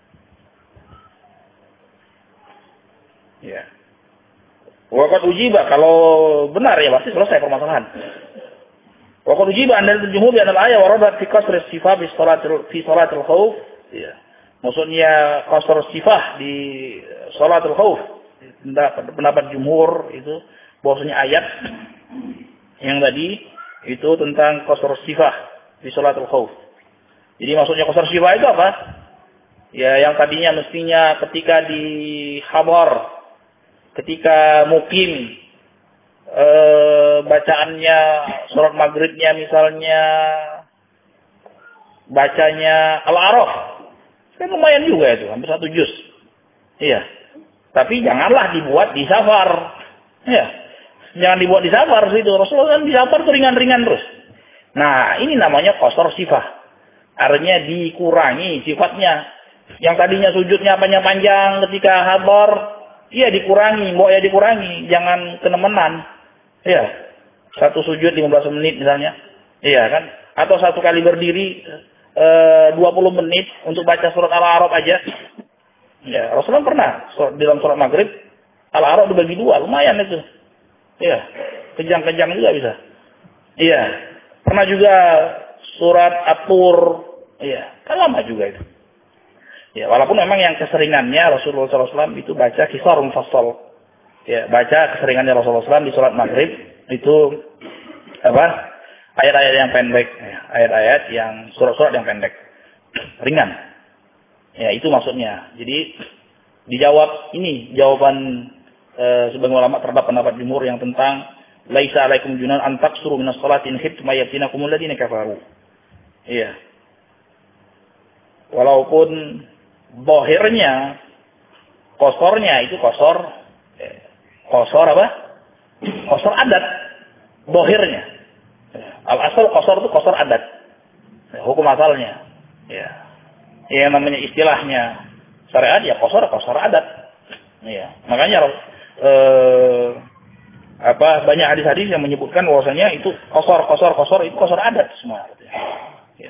Ya. Waqad ujiba, kalau benar ya pasti selesai permasalahan. Waqad ujiba an al-jumhur bi anna al-ayah waradat fi qasr as-sifah fi salatil fi salatil khauf. Ya. Maksudnya qasr as-sifah di salatil khauf. Pendapat jumhur itu bahwasanya ayat yang tadi itu tentang qasr as-sifah di salatil khauf. Jadi maksudnya qasr as-sifah itu apa? Ya, yang tadinya mestinya ketika di khabar, ketika mukim e, bacaannya surat maghribnya misalnya bacanya Al-A'raf, kan lumayan juga itu, hampir satu juz. Iya. Tapi janganlah dibuat di safar. Iya. Jangan dibuat di safar itu. Rasulullah kan di safar itu ringan-ringan terus. Nah, ini namanya qasar sifah. Artinya dikurangi sifatnya. Yang tadinya sujudnya panjang-panjang ketika hadar, iya dikurangi, mau ya dikurangi, jangan kenemenan. Iya. Satu sujud lima belas menit misalnya. Iya kan? Atau satu kali berdiri eh, dua puluh menit untuk baca surat Al-A'raf aja. Ya, Rasulullah pernah di dalam surat Maghrib Al-A'raf dibagi dua, lumayan itu. Iya, kejang-kejang juga bisa. Iya, pernah juga surat At-Tur. Iya, kan lama juga itu. Ya, walaupun memang yang keseringannya Rasulullah shallallahu alaihi wasallam itu baca Qisar Mufassal. Ya, baca keseringannya Rasulullah shallallahu alaihi wasallam di surat Maghrib itu apa? Ayat-ayat yang pendek, ya, ayat-ayat yang surat-surat yang pendek, ringan. Ya, itu maksudnya. Jadi dijawab ini jawaban e, sebagian ulama terhadap pendapat jumhur yang tentang laisa alaikum junan an taksuru minas salati in khiftum ayyatinakum alladziina kafaru. Iya. Walaupun zahirnya kosornya itu kosor eh, kosor apa? Kosor adat. Zahirnya. Al asal kosor itu kosor adat. Hukum asalnya. Ya. Yang namanya istilahnya syariat ya kosor kosor adat. Ya. Makanya eh, apa banyak hadis-hadis yang menyebutkan bahwasanya itu kosor kosor kosor itu kosor adat semua. Ya.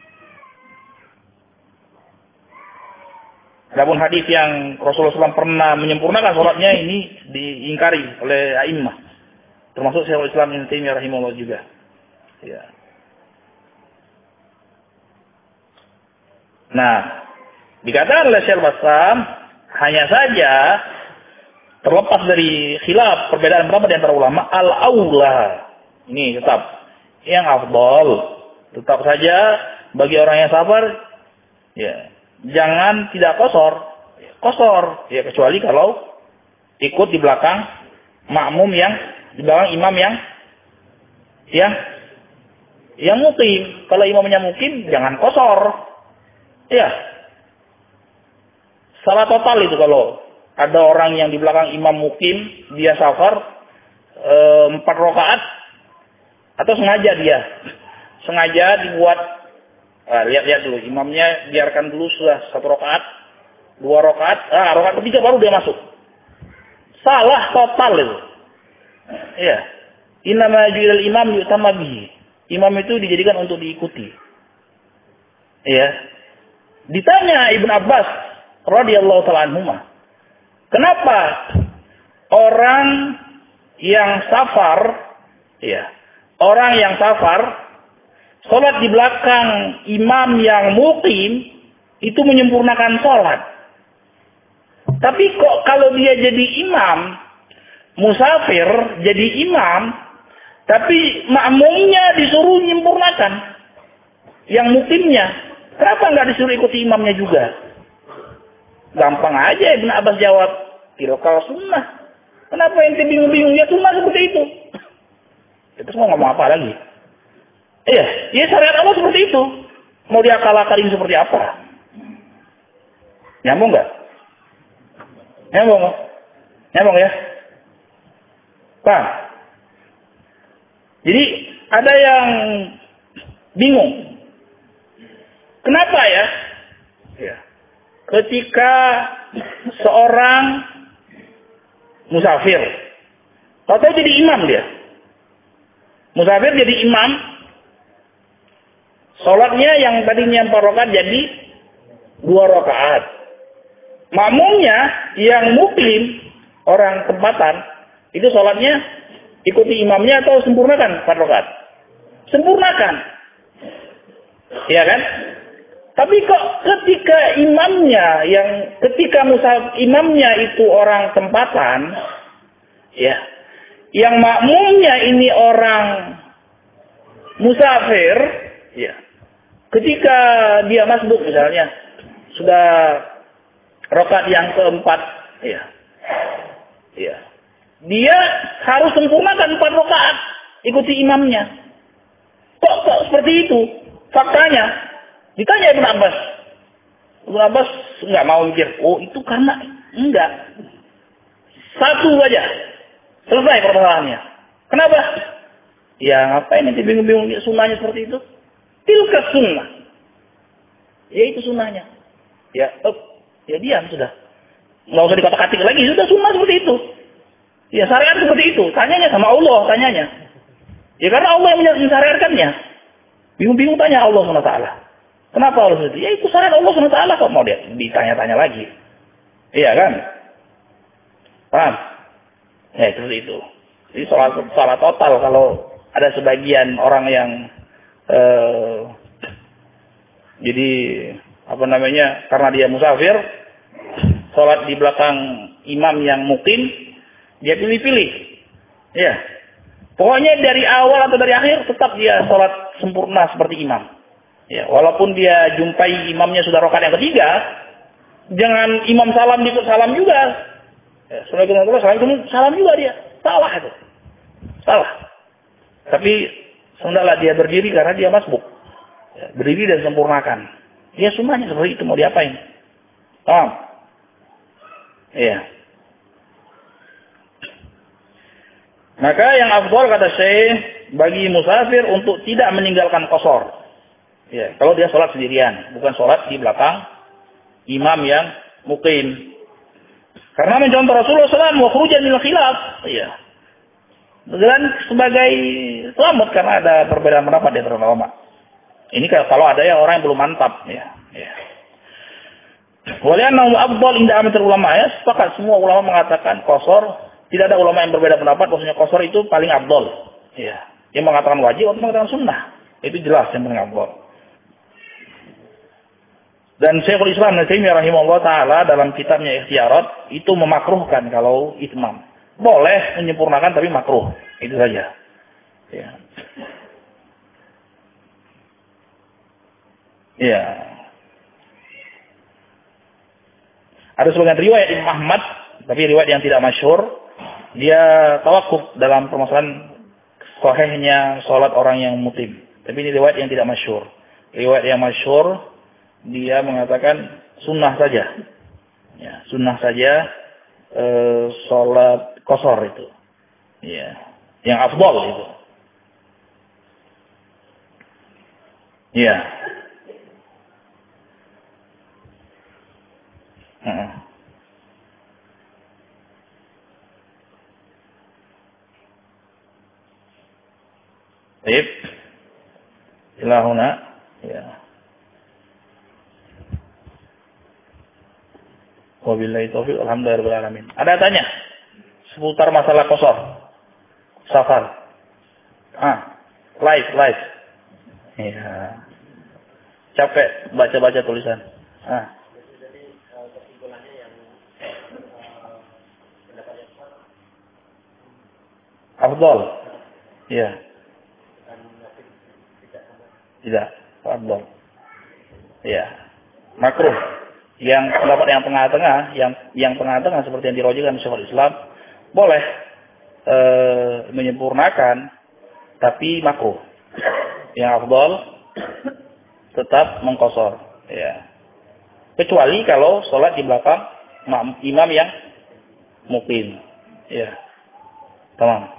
Adapun hadis yang Rasulullah shallallahu alaihi wasallam pernah menyempurnakan sholatnya ini diingkari oleh a'immah. Termasuk Syekhul Islam Ibnu Taimiyah rahimahullah juga. Ya. Nah, dikatakan oleh Syekh Bassam hanya saja terlepas dari khilaf perbedaan pendapat di antara ulama al-aula. Ini tetap yang afdal. Tetap saja bagi orang yang sabar ya, jangan tidak kosor. Kosor ya kecuali kalau ikut di belakang makmum yang di belakang imam yang yang yang mukim. Kalau imamnya mukim jangan kosor. Ya, salah total itu kalau ada orang yang di belakang imam mukim, dia safar e, empat rakaat atau sengaja dia, sengaja dibuat, lihat-lihat dulu, imamnya biarkan dulu sudah satu rakaat, dua rakaat, ah rakaat ketiga baru dia masuk. Salah total itu. Ya, innama ju'ilal imam yu'tamma bihi. Imam itu dijadikan untuk diikuti. Ya. Ditanya Ibnu Abbas radhiyallahu ta'ala anhuma, kenapa orang yang safar, ya, orang yang safar sholat di belakang imam yang muqim itu menyempurnakan sholat. Tapi kok kalau dia jadi imam musafir jadi imam, tapi makmumnya disuruh menyempurnakan yang muqimnya? Kenapa nggak disuruh ikuti imamnya juga? Gampang aja Ibnu Abbas jawab, tilkal sunnah. Kenapa ente bingung-bingung? Ya sunnah seperti itu. Itu mau ngomong apa lagi? Iya, ya syariat Allah seperti itu. Mau diakal-akalin seperti apa? Nyambung nggak? Nyambung nggak? Nyambung ya? Pak. Jadi ada yang bingung. Kenapa ya? Ya. Ketika seorang musafir, atau jadi imam dia, musafir jadi imam, sholatnya yang tadinya empat rakaat jadi dua rakaat. Makmumnya yang mukim, orang tempatan, itu sholatnya ikuti imamnya atau sempurnakan empat rakaat? Sempurnakan, ya kan? Tapi kok ketika imamnya yang ketika musaf imamnya itu orang tempatan, ya, yang makmumnya ini orang musafir, ya, ketika dia masbuk misalnya sudah rakaat yang keempat, ya, ya, dia harus sempurnakan empat rakaat ikuti imamnya. Kok kok seperti itu? Faktanya. Ditanya Ibnu Abbas. Ibnu Abbas nggak mau mikir. Oh itu karena Enggak. Satu aja. Selesai permasalahannya. Kenapa? Ya ngapain nanti bingung-bingung sunnahnya seperti itu? Tilka sunnah. Ya itu sunnahnya. Ya, oh, ya diam sudah. Nggak usah dikotak-katik lagi, sudah sunnah seperti itu. Ya syariat seperti itu. Tanyanya sama Allah, tanyanya. Ya karena Allah yang mensyariatkannya. Bingung-bingung tanya Allah subhanahu wa taala. Kenapa Allah seperti itu? Ya itu syariat Allah subhanahu wa taala, kok mau dia ditanya-tanya lagi. Iya kan? Paham? Ya seperti itu. Jadi salah, salah total kalau ada sebagian orang yang eh, jadi apa namanya, karena dia musafir, sholat di belakang imam yang mukim, dia pilih-pilih. Ya. Pokoknya dari awal atau dari akhir tetap dia sholat sempurna seperti imam. Ya, walaupun dia jumpai imamnya sudah rakaat yang ketiga, jangan imam salam ikut salam juga. Ya, Assalamualaikum, salam juga dia. Salah itu. Salah. Tapi hendaklah dia berdiri karena dia masbuk. Ya, berdiri dan sempurnakan. Ya sunnahnya seperti itu, mau diapain? Paham? Iya. Maka yang afdal kata Syekh bagi musafir untuk tidak meninggalkan qashar. Ya, kalau dia sholat sendirian, bukan sholat di belakang imam yang muqim. Karena mencontoh Rasulullah shallallahu alaihi wasallam wa khurujan minal khilaf. Iya. Dan sebagai selamat karena ada perbedaan pendapat di antara ulama. Ini kalau ada ya orang yang belum mantap, ya. Ya. Waliannahu afdal inda amatul ulama, ya. Sepakat semua ulama mengatakan qashar. Tidak ada ulama yang berbeda pendapat, maksudnya qashar itu paling afdal. Ya. Yang mengatakan wajib atau mengatakan sunnah. Itu jelas yang paling afdal. Dan Syekhul Islam Ibnu Taimiyah rahimahullah taala dalam kitabnya Ikhtiyarat itu memakruhkan kalau itmam. Boleh menyempurnakan tapi makruh. Itu saja. Ya. Ya. Ada sebagian riwayat Imam Ahmad, tapi riwayat yang tidak masyhur, dia tawakuf dalam permasalahan sahihnya sholat orang yang mutim. Tapi ini riwayat yang tidak masyhur. Riwayat yang masyhur dia mengatakan sunnah saja, ya, sunnah saja e, sholat qashar itu, ya, yang afdal itu, ya. Uh-uh. Baik, ilahuna, ya. Wabillahi taufiq, alhamdulillahirabbil alamin. Ada tanya seputar masalah qashar, safar. Ah, live, live. Iya. Capek baca-baca tulisan. Ah. Afdal. Iya. Tidak, afdal. Iya. Makruh. Yang pendapat yang tengah-tengah, yang yang tengah-tengah seperti yang dirojikan Syekhul Islam, boleh e, menyempurnakan, tapi makruh. Yang afdal tetap mengqashar, ya. Kecuali kalau sholat di belakang imam yang muqim, ya. Tamam.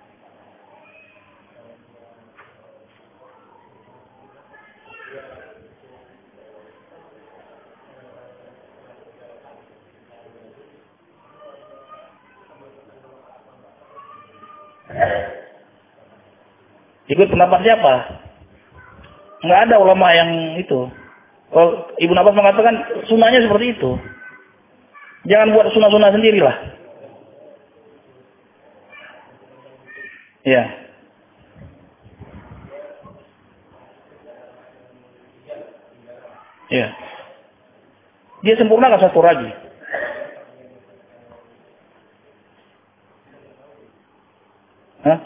Ikut pendapat siapa? Nggak ada ulama yang itu. Kalau Ibnu Abbas mengatakan sunnahnya seperti itu. Jangan buat sunnah-sunnah sendirilah. Ya. Ya. Dia sempurnakan satu lagi. Hah?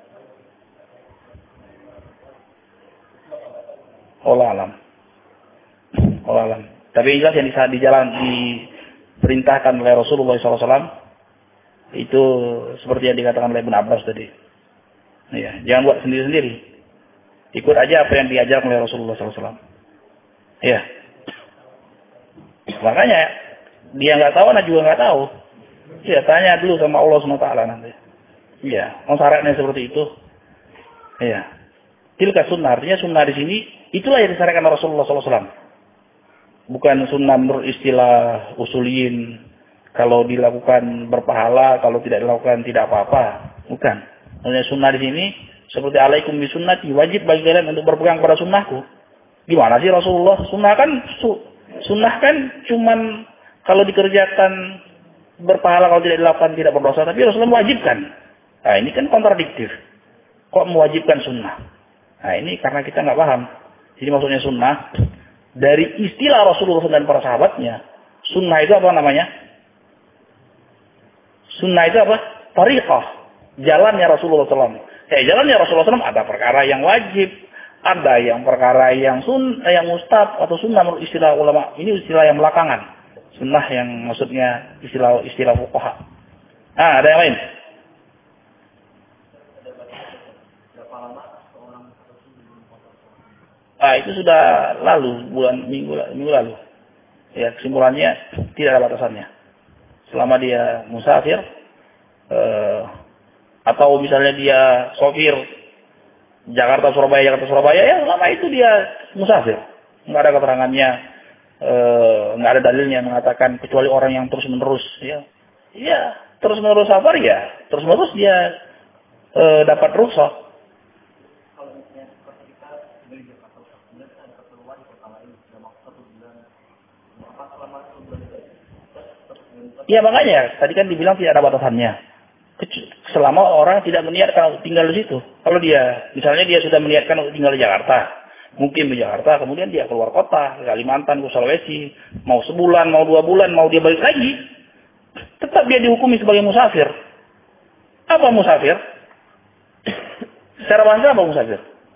Allah alam. Allah alam. Tapi jelas yang di jalan diperintahkan oleh Rasulullah shallallahu alaihi wasallam itu seperti yang dikatakan oleh Ibnu Abbas tadi. Ya, jangan buat sendiri-sendiri. Ikut aja apa yang diajarkan oleh Rasulullah shallallahu alaihi wasallam. Ya. Makanya Dia nggak tahu, anak juga nggak tahu. Ya, tanya dulu sama Allah subhanahu wa taala nanti. Iya, mau syaratnya seperti itu. Iya. Tilka sunnah, artinya sunnah di sini itulah yang disarankan Rasulullah sallallahu alaihi wasallam. Bukan sunnah menurut istilah usuliyin. Kalau dilakukan berpahala, kalau tidak dilakukan tidak apa-apa. Bukan. Maksudnya sunnah di sini seperti alaikum bi sunnati, wajib bagi kalian untuk berpegang pada sunnahku. Gimana sih Rasulullah? Sunnah kan sunnah kan cuman kalau dikerjakan berpahala, kalau tidak dilakukan tidak berdosa, tapi Rasulullah mewajibkan. Nah, ini kan kontradiktif. Kok mewajibkan sunnah? Nah, ini karena kita nggak paham. Jadi maksudnya sunnah dari istilah Rasulullah dan para sahabatnya, sunnah itu apa namanya? Sunnah itu apa? Tariqah. Jalannya Rasulullah sallallahu alaihi wasallam. Eh, jalannya Rasulullah sallallahu alaihi wasallam ada perkara yang wajib, ada yang perkara yang sun, yang mustahab atau sunnah menurut istilah ulama. Ini istilah yang belakangan. Sunnah yang maksudnya istilah istilah fuqaha. Ah, ada yang lain? Ah, itu sudah lalu, bulan minggu, minggu lalu. Ya, kesimpulannya tidak ada batasannya. Selama dia musafir, eh, atau misalnya dia sopir Jakarta Surabaya Jakarta Surabaya, ya selama itu dia musafir. Nggak ada keterangannya, eh, nggak ada dalilnya mengatakan kecuali orang yang terus menerus, ya, ya terus menerus safar ya, terus menerus dia eh, dapat rukhsah. Ya makanya tadi kan dibilang tidak ada batasannya. Selama orang tidak meniatkan untuk tinggal di situ. Kalau dia, misalnya dia sudah meniatkan untuk tinggal di Jakarta, mungkin di Jakarta, kemudian dia keluar kota, ke Kalimantan, ke Sulawesi, mau sebulan, mau dua bulan, mau dia balik lagi, tetap dia dihukumi sebagai musafir. Apa musafir? Secara bahasa apa musafir?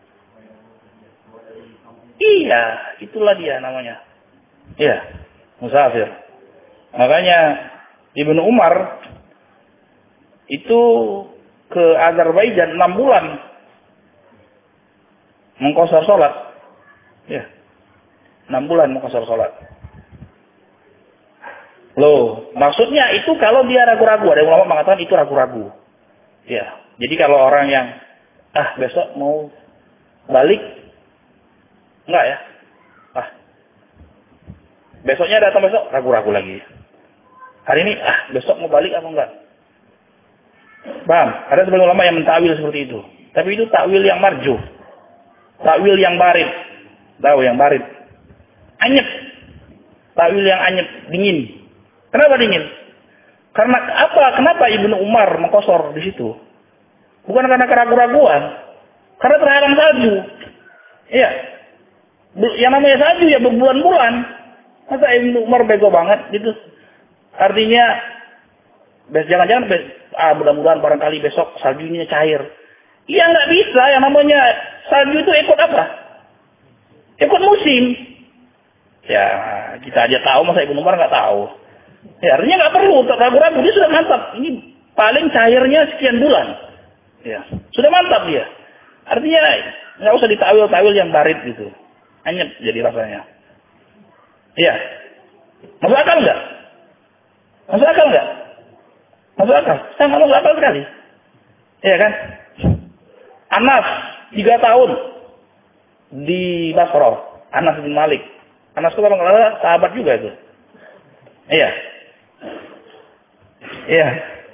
Iya, itulah dia namanya. Iya, musafir. Makanya Ibnu Umar itu ke Azerbaijan enam bulan mengqashar sholat. Ya, enam bulan mengqashar sholat. Loh, maksudnya itu kalau dia ragu-ragu, ada ulama mengatakan itu ragu-ragu. Ya, jadi kalau orang yang ah besok mau balik, enggak ya? Ah, besoknya datang besok ragu-ragu lagi. Hari ini, ah besok mau balik apa enggak? Paham? Ada sebagian ulama yang mentakwil seperti itu. Tapi itu takwil yang marjuh. Takwil yang barid. Tahu yang barid. Anyep. Takwil yang anyep, dingin. Kenapa dingin? Karena apa? Kenapa Ibnu Umar mengqashar di situ? Bukan karena keraguan-raguan. Karena terhalang salju. Iya. Yang namanya salju ya berbulan-bulan. Masa Ibnu Umar bego banget gitu? Artinya, jangan-jangan ah, mudah-mudahan barangkali besok saljunya cair. Iya nggak bisa, yang namanya salju itu ikut apa? Ikut musim. Ya kita aja tahu, masa Ibnu Umar nggak tahu. Ya artinya nggak perlu untuk ragu-ragu, dia sudah mantap. Ini paling cairnya sekian bulan. Ya sudah mantap dia. Artinya nggak usah ditawil-tawil yang barit gitu. Anyep jadi rasanya. Iya. Masuk akal nggak? Masuk akal nggak? Masuk akal? Sangat masuk akal sekali. Iya kan? Anas, tiga tahun di Basrah. Anas bin Malik. Anas itu kalau nggak salah sahabat juga itu. Iya. Iya.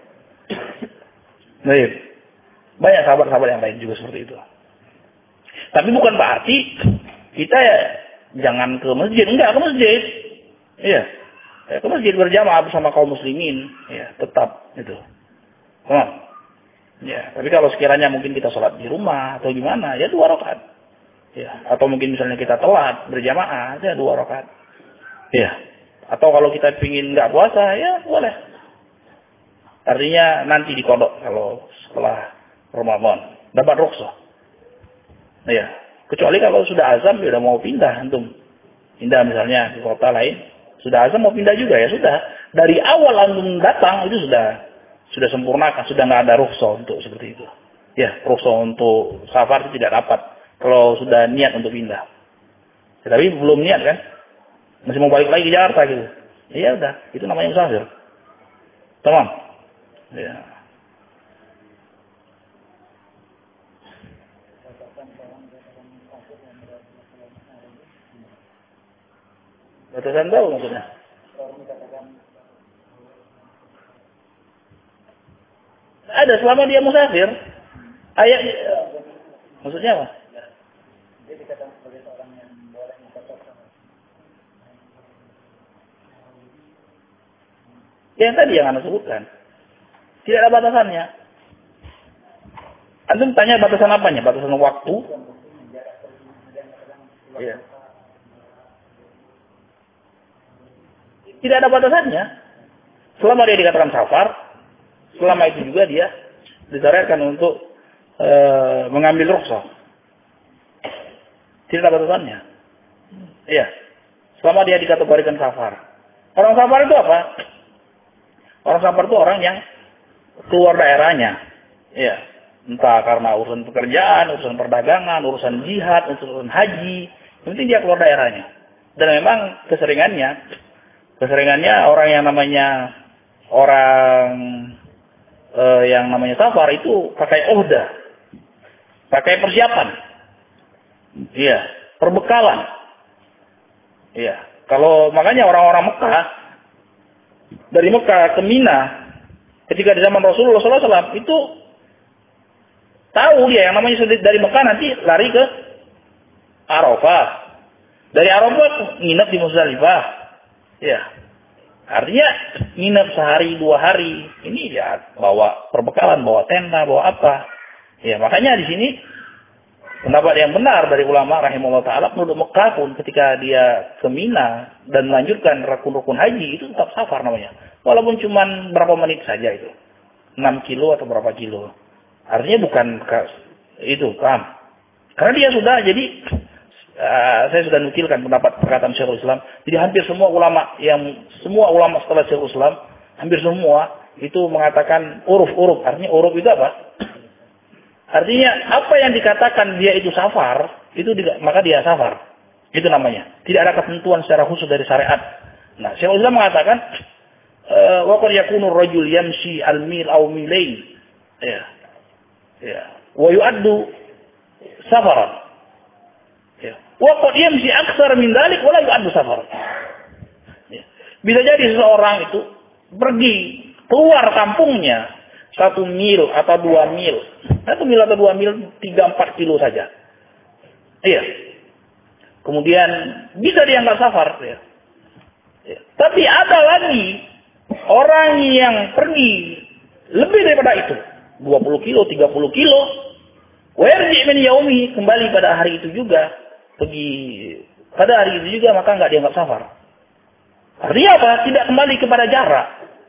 Baik. Banyak sahabat-sahabat yang lain juga seperti itu. Tapi bukan berarti kita ya jangan ke masjid. Enggak, ke masjid. Iya. Ya, ke masjid berjamaah bersama kaum muslimin, ya tetap itu. Oh. Ya, tapi kalau sekiranya mungkin kita sholat di rumah atau gimana, ya dua rakaat. Ya, atau mungkin misalnya kita telat berjamaah, ya dua rakaat. Ya. Atau kalau kita pingin nggak puasa, ya boleh. Artinya nanti dikodok kalau setelah Ramadan dapat rukhsah. Ya, kecuali kalau sudah azam, ya udah mau pindah antum. Pindah misalnya ke kota lain. Sudah azam mau pindah juga ya sudah. Dari awal antum datang itu sudah sudah sempurnakan, sudah nggak ada rukhsah untuk seperti itu. Ya, rukhsah untuk safar itu tidak dapat kalau sudah niat untuk pindah. Ya, tapi belum niat kan? Masih mau balik lagi ke Jakarta gitu. Ya udah, itu namanya musafir. Tamam. Ya. Batasan tahu maksudnya? Ada selama dia musafir. Ayat maksudnya apa? Yang tadi yang Anda sebutkan. Tidak ada batasannya. Antum tanya batasan apanya? Batasan waktu? Iya. Tidak ada batasannya. Selama dia dikatakan safar, selama itu juga dia disyariatkan untuk e, mengambil rukhsah. Tidak ada batasannya. Iya. Selama dia dikategorikan safar. Orang safar itu apa? Orang safar itu orang yang keluar daerahnya. Iya. Entah karena urusan pekerjaan, urusan perdagangan, urusan jihad, urusan haji. Yang penting dia keluar daerahnya. Dan memang keseringannya, keseringannya orang yang namanya orang eh, yang namanya safar itu pakai uhdah, pakai persiapan. Iya, perbekalan. Iya. Kalau makanya orang-orang Mekah dari Mekah ke Mina ketika di zaman Rasulullah shallallahu alaihi wasallam itu tahu dia yang namanya dari Mekah nanti lari ke Arafah. Dari Arafah nginep di Muzdalifah. Ya. Artinya nginep sehari dua hari. Ini ya bawa perbekalan, bawa tenda, bawa apa. Ya, makanya di sini pendapat yang benar dari ulama rahimahullah taala penduduk Mekah pun ketika dia ke Mina dan melanjutkan rukun-rukun haji itu tetap safar namanya. Walaupun cuma berapa menit saja itu. enam kilo atau berapa kilo. Artinya bukan itu, paham? Karena dia sudah jadi uh, saya sudah nukilkan pendapat perkataan Syekhul Islam. Jadi hampir semua ulama yang semua ulama setelah Syekhul Islam, hampir semua itu mengatakan uruf-uruf. Artinya uruf itu apa? Artinya apa yang dikatakan dia itu safar, itu maka dia safar. Itu namanya. Tidak ada ketentuan secara khusus dari syariat. Nah, Syekhul Islam mengatakan wa qad yakunu ar-rajul yamshi al-mil aw milain. Ya. Ya. Wa yu'addu safaran. Ya. Wa qad yamshi aktsar min dzalik wa la yu'addu safaran. Ya. Bisa jadi seseorang itu pergi keluar kampungnya satu mil atau dua mil. Satu mil atau dua mil, tiga empat kilo saja. Iya. Kemudian bisa dianggap safar. Ya. Ya. Tapi ada lagi orang yang pergi lebih daripada itu. dua puluh kilo, tiga puluh kilo. Warji' min yaumi, kembali pada hari itu juga. Pergi pada hari itu juga, maka enggak dianggap safar. Artinya apa? Tidak kembali kepada jarak.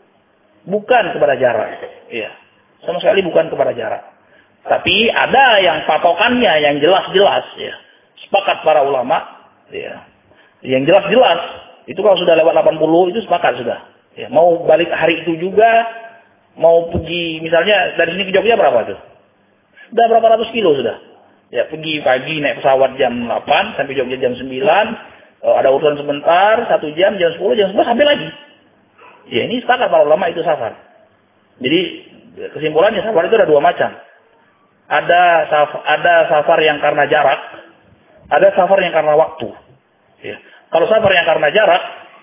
Bukan kepada jarak. Iya. Sama sekali bukan kepada jarak. Tapi ada yang patokannya yang jelas-jelas. Ya. Sepakat para ulama. Ya. Yang jelas-jelas. Itu kalau sudah lewat delapan puluh, itu sepakat sudah. Ya. Mau balik hari itu juga. Mau pergi, misalnya dari sini ke Jogja berapa tuh? Sudah berapa ratus kilo sudah. Ya, pergi pagi naik pesawat jam delapan, sampai Jogja jam sembilan. Ada urusan sebentar, satu jam, jam sepuluh, jam sebelas, sampai lagi. Ya, ini sepakat para ulama itu safar. Jadi, kesimpulannya safar itu ada dua macam. Ada safar, ada safar yang karena jarak, ada safar yang karena waktu. Ya. Kalau safar yang karena jarak,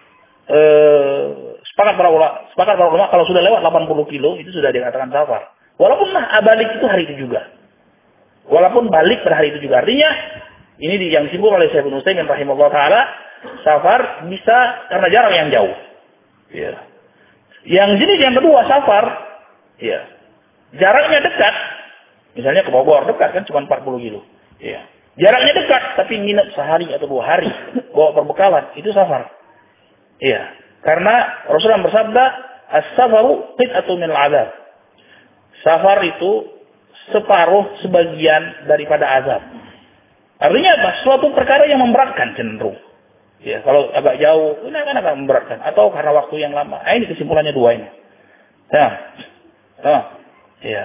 eh, sepakat para ulama, sepakat para ulama kalau sudah lewat delapan puluh kilo itu sudah dikatakan safar. Walaupun nah, balik itu hari itu juga. Walaupun balik pada hari itu juga. Artinya ini yang disimpulkan oleh Syekh Ibnu Utsaimin rahimahullah taala, safar bisa karena jarak yang jauh. Ya. Yang jenis yang kedua safar, ya. Jaraknya dekat. Misalnya ke Bogor dekat kan cuma empat puluh kilo. Ya. Jaraknya dekat tapi nginep sehari atau dua hari bawa perbekalan, itu safar. Iya. Karena Rasulullah bersabda, as-safaru qit'atun min al-'adzab. Safar itu separuh sebagian daripada azab. Artinya apa? Suatu perkara yang memberatkan cenderung. Ya, kalau agak jauh, ini akan agak memberatkan. Atau karena waktu yang lama. Nah, ini kesimpulannya dua ini. Ya. Nah. Ya.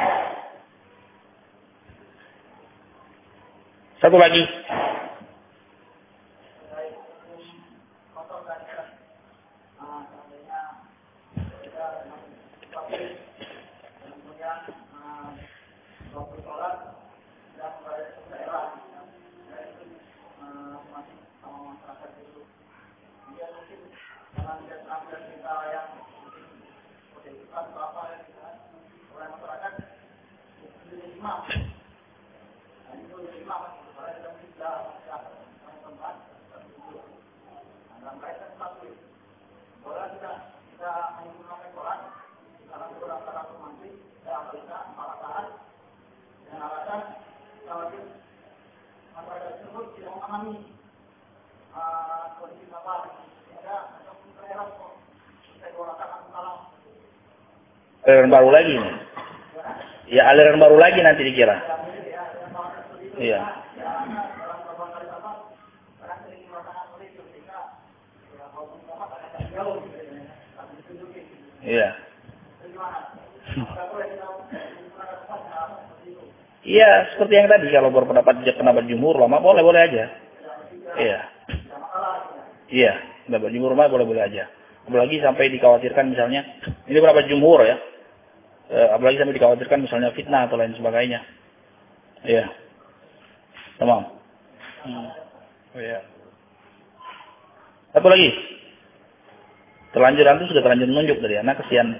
Satu lagi. Aliran baru lagi nih. Ya aliran baru lagi nanti dikira. Iya. Iya. Iya, seperti yang tadi kalau berpendapat pendapat jumhur lama boleh boleh aja. Iya. Iya, pendapat jumhur lama boleh boleh aja. Apalagi sampai dikhawatirkan misalnya ini berapa jumhur ya. E, apalagi sampai dikhawatirkan misalnya fitnah atau lain sebagainya. Iya. Tamam. Hmm. Iya. Apa lagi? Terlanjur antum sudah terlanjur menunjuk dari anak kesian.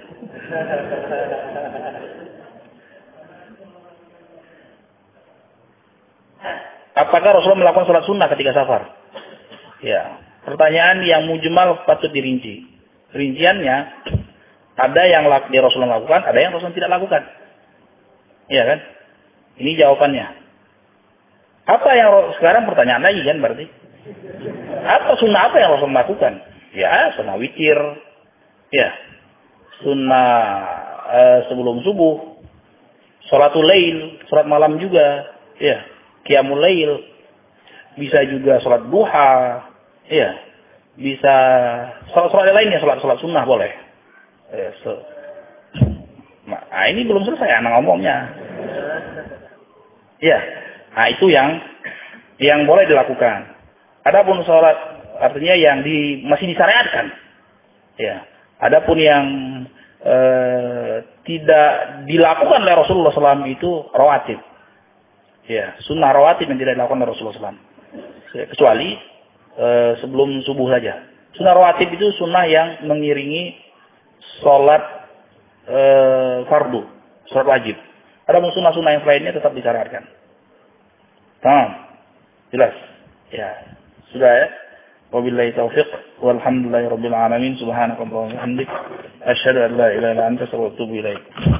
Apakah Rasulullah melakukan sholat sunnah ketika safar? Ya, pertanyaan yang mujmal patut dirinci. Rinciannya, ada yang di Rasulullah lakukan, ada yang Rasulullah tidak lakukan. Iya kan? Ini jawabannya. Apa yang sekarang pertanyaan lagi kan berarti? Apa sunnah apa yang Rasulullah lakukan? Ya, sunnah witir. Ya, sunnah uh, sebelum subuh. Sholatul lail, sholat malam juga. Ya, qiyamul lail. Bisa juga sholat duha. Ya, bisa sholat-sholat lainnya, sholat-sholat sunnah boleh. Ya, so. Nah, ini belum selesai anak ngomongnya. Ya, nah itu yang yang boleh dilakukan. Adapun sholat artinya yang di, masih disyariatkan. Ya. Adapun yang e, tidak dilakukan oleh Rasulullah shallallahu alaihi wasallam itu rawatib. Ya, sunnah rawatib yang tidak dilakukan oleh Rasulullah shallallahu alaihi wasallam. Kecuali e, sebelum subuh saja. Sunnah rawatib itu sunnah yang mengiringi sholat e, fardu, sholat wajib. Adapun sunnah-sunnah yang lainnya tetap disyariatkan. Tamam. Jelas. Ya. Sudah ya. Wabillahi taufiq walhamdulillahi rabbil alamin subhanakallahumma wa bihamdik asyhadu an la ilaha illa anta astaghfiruka wa atubu ilaik.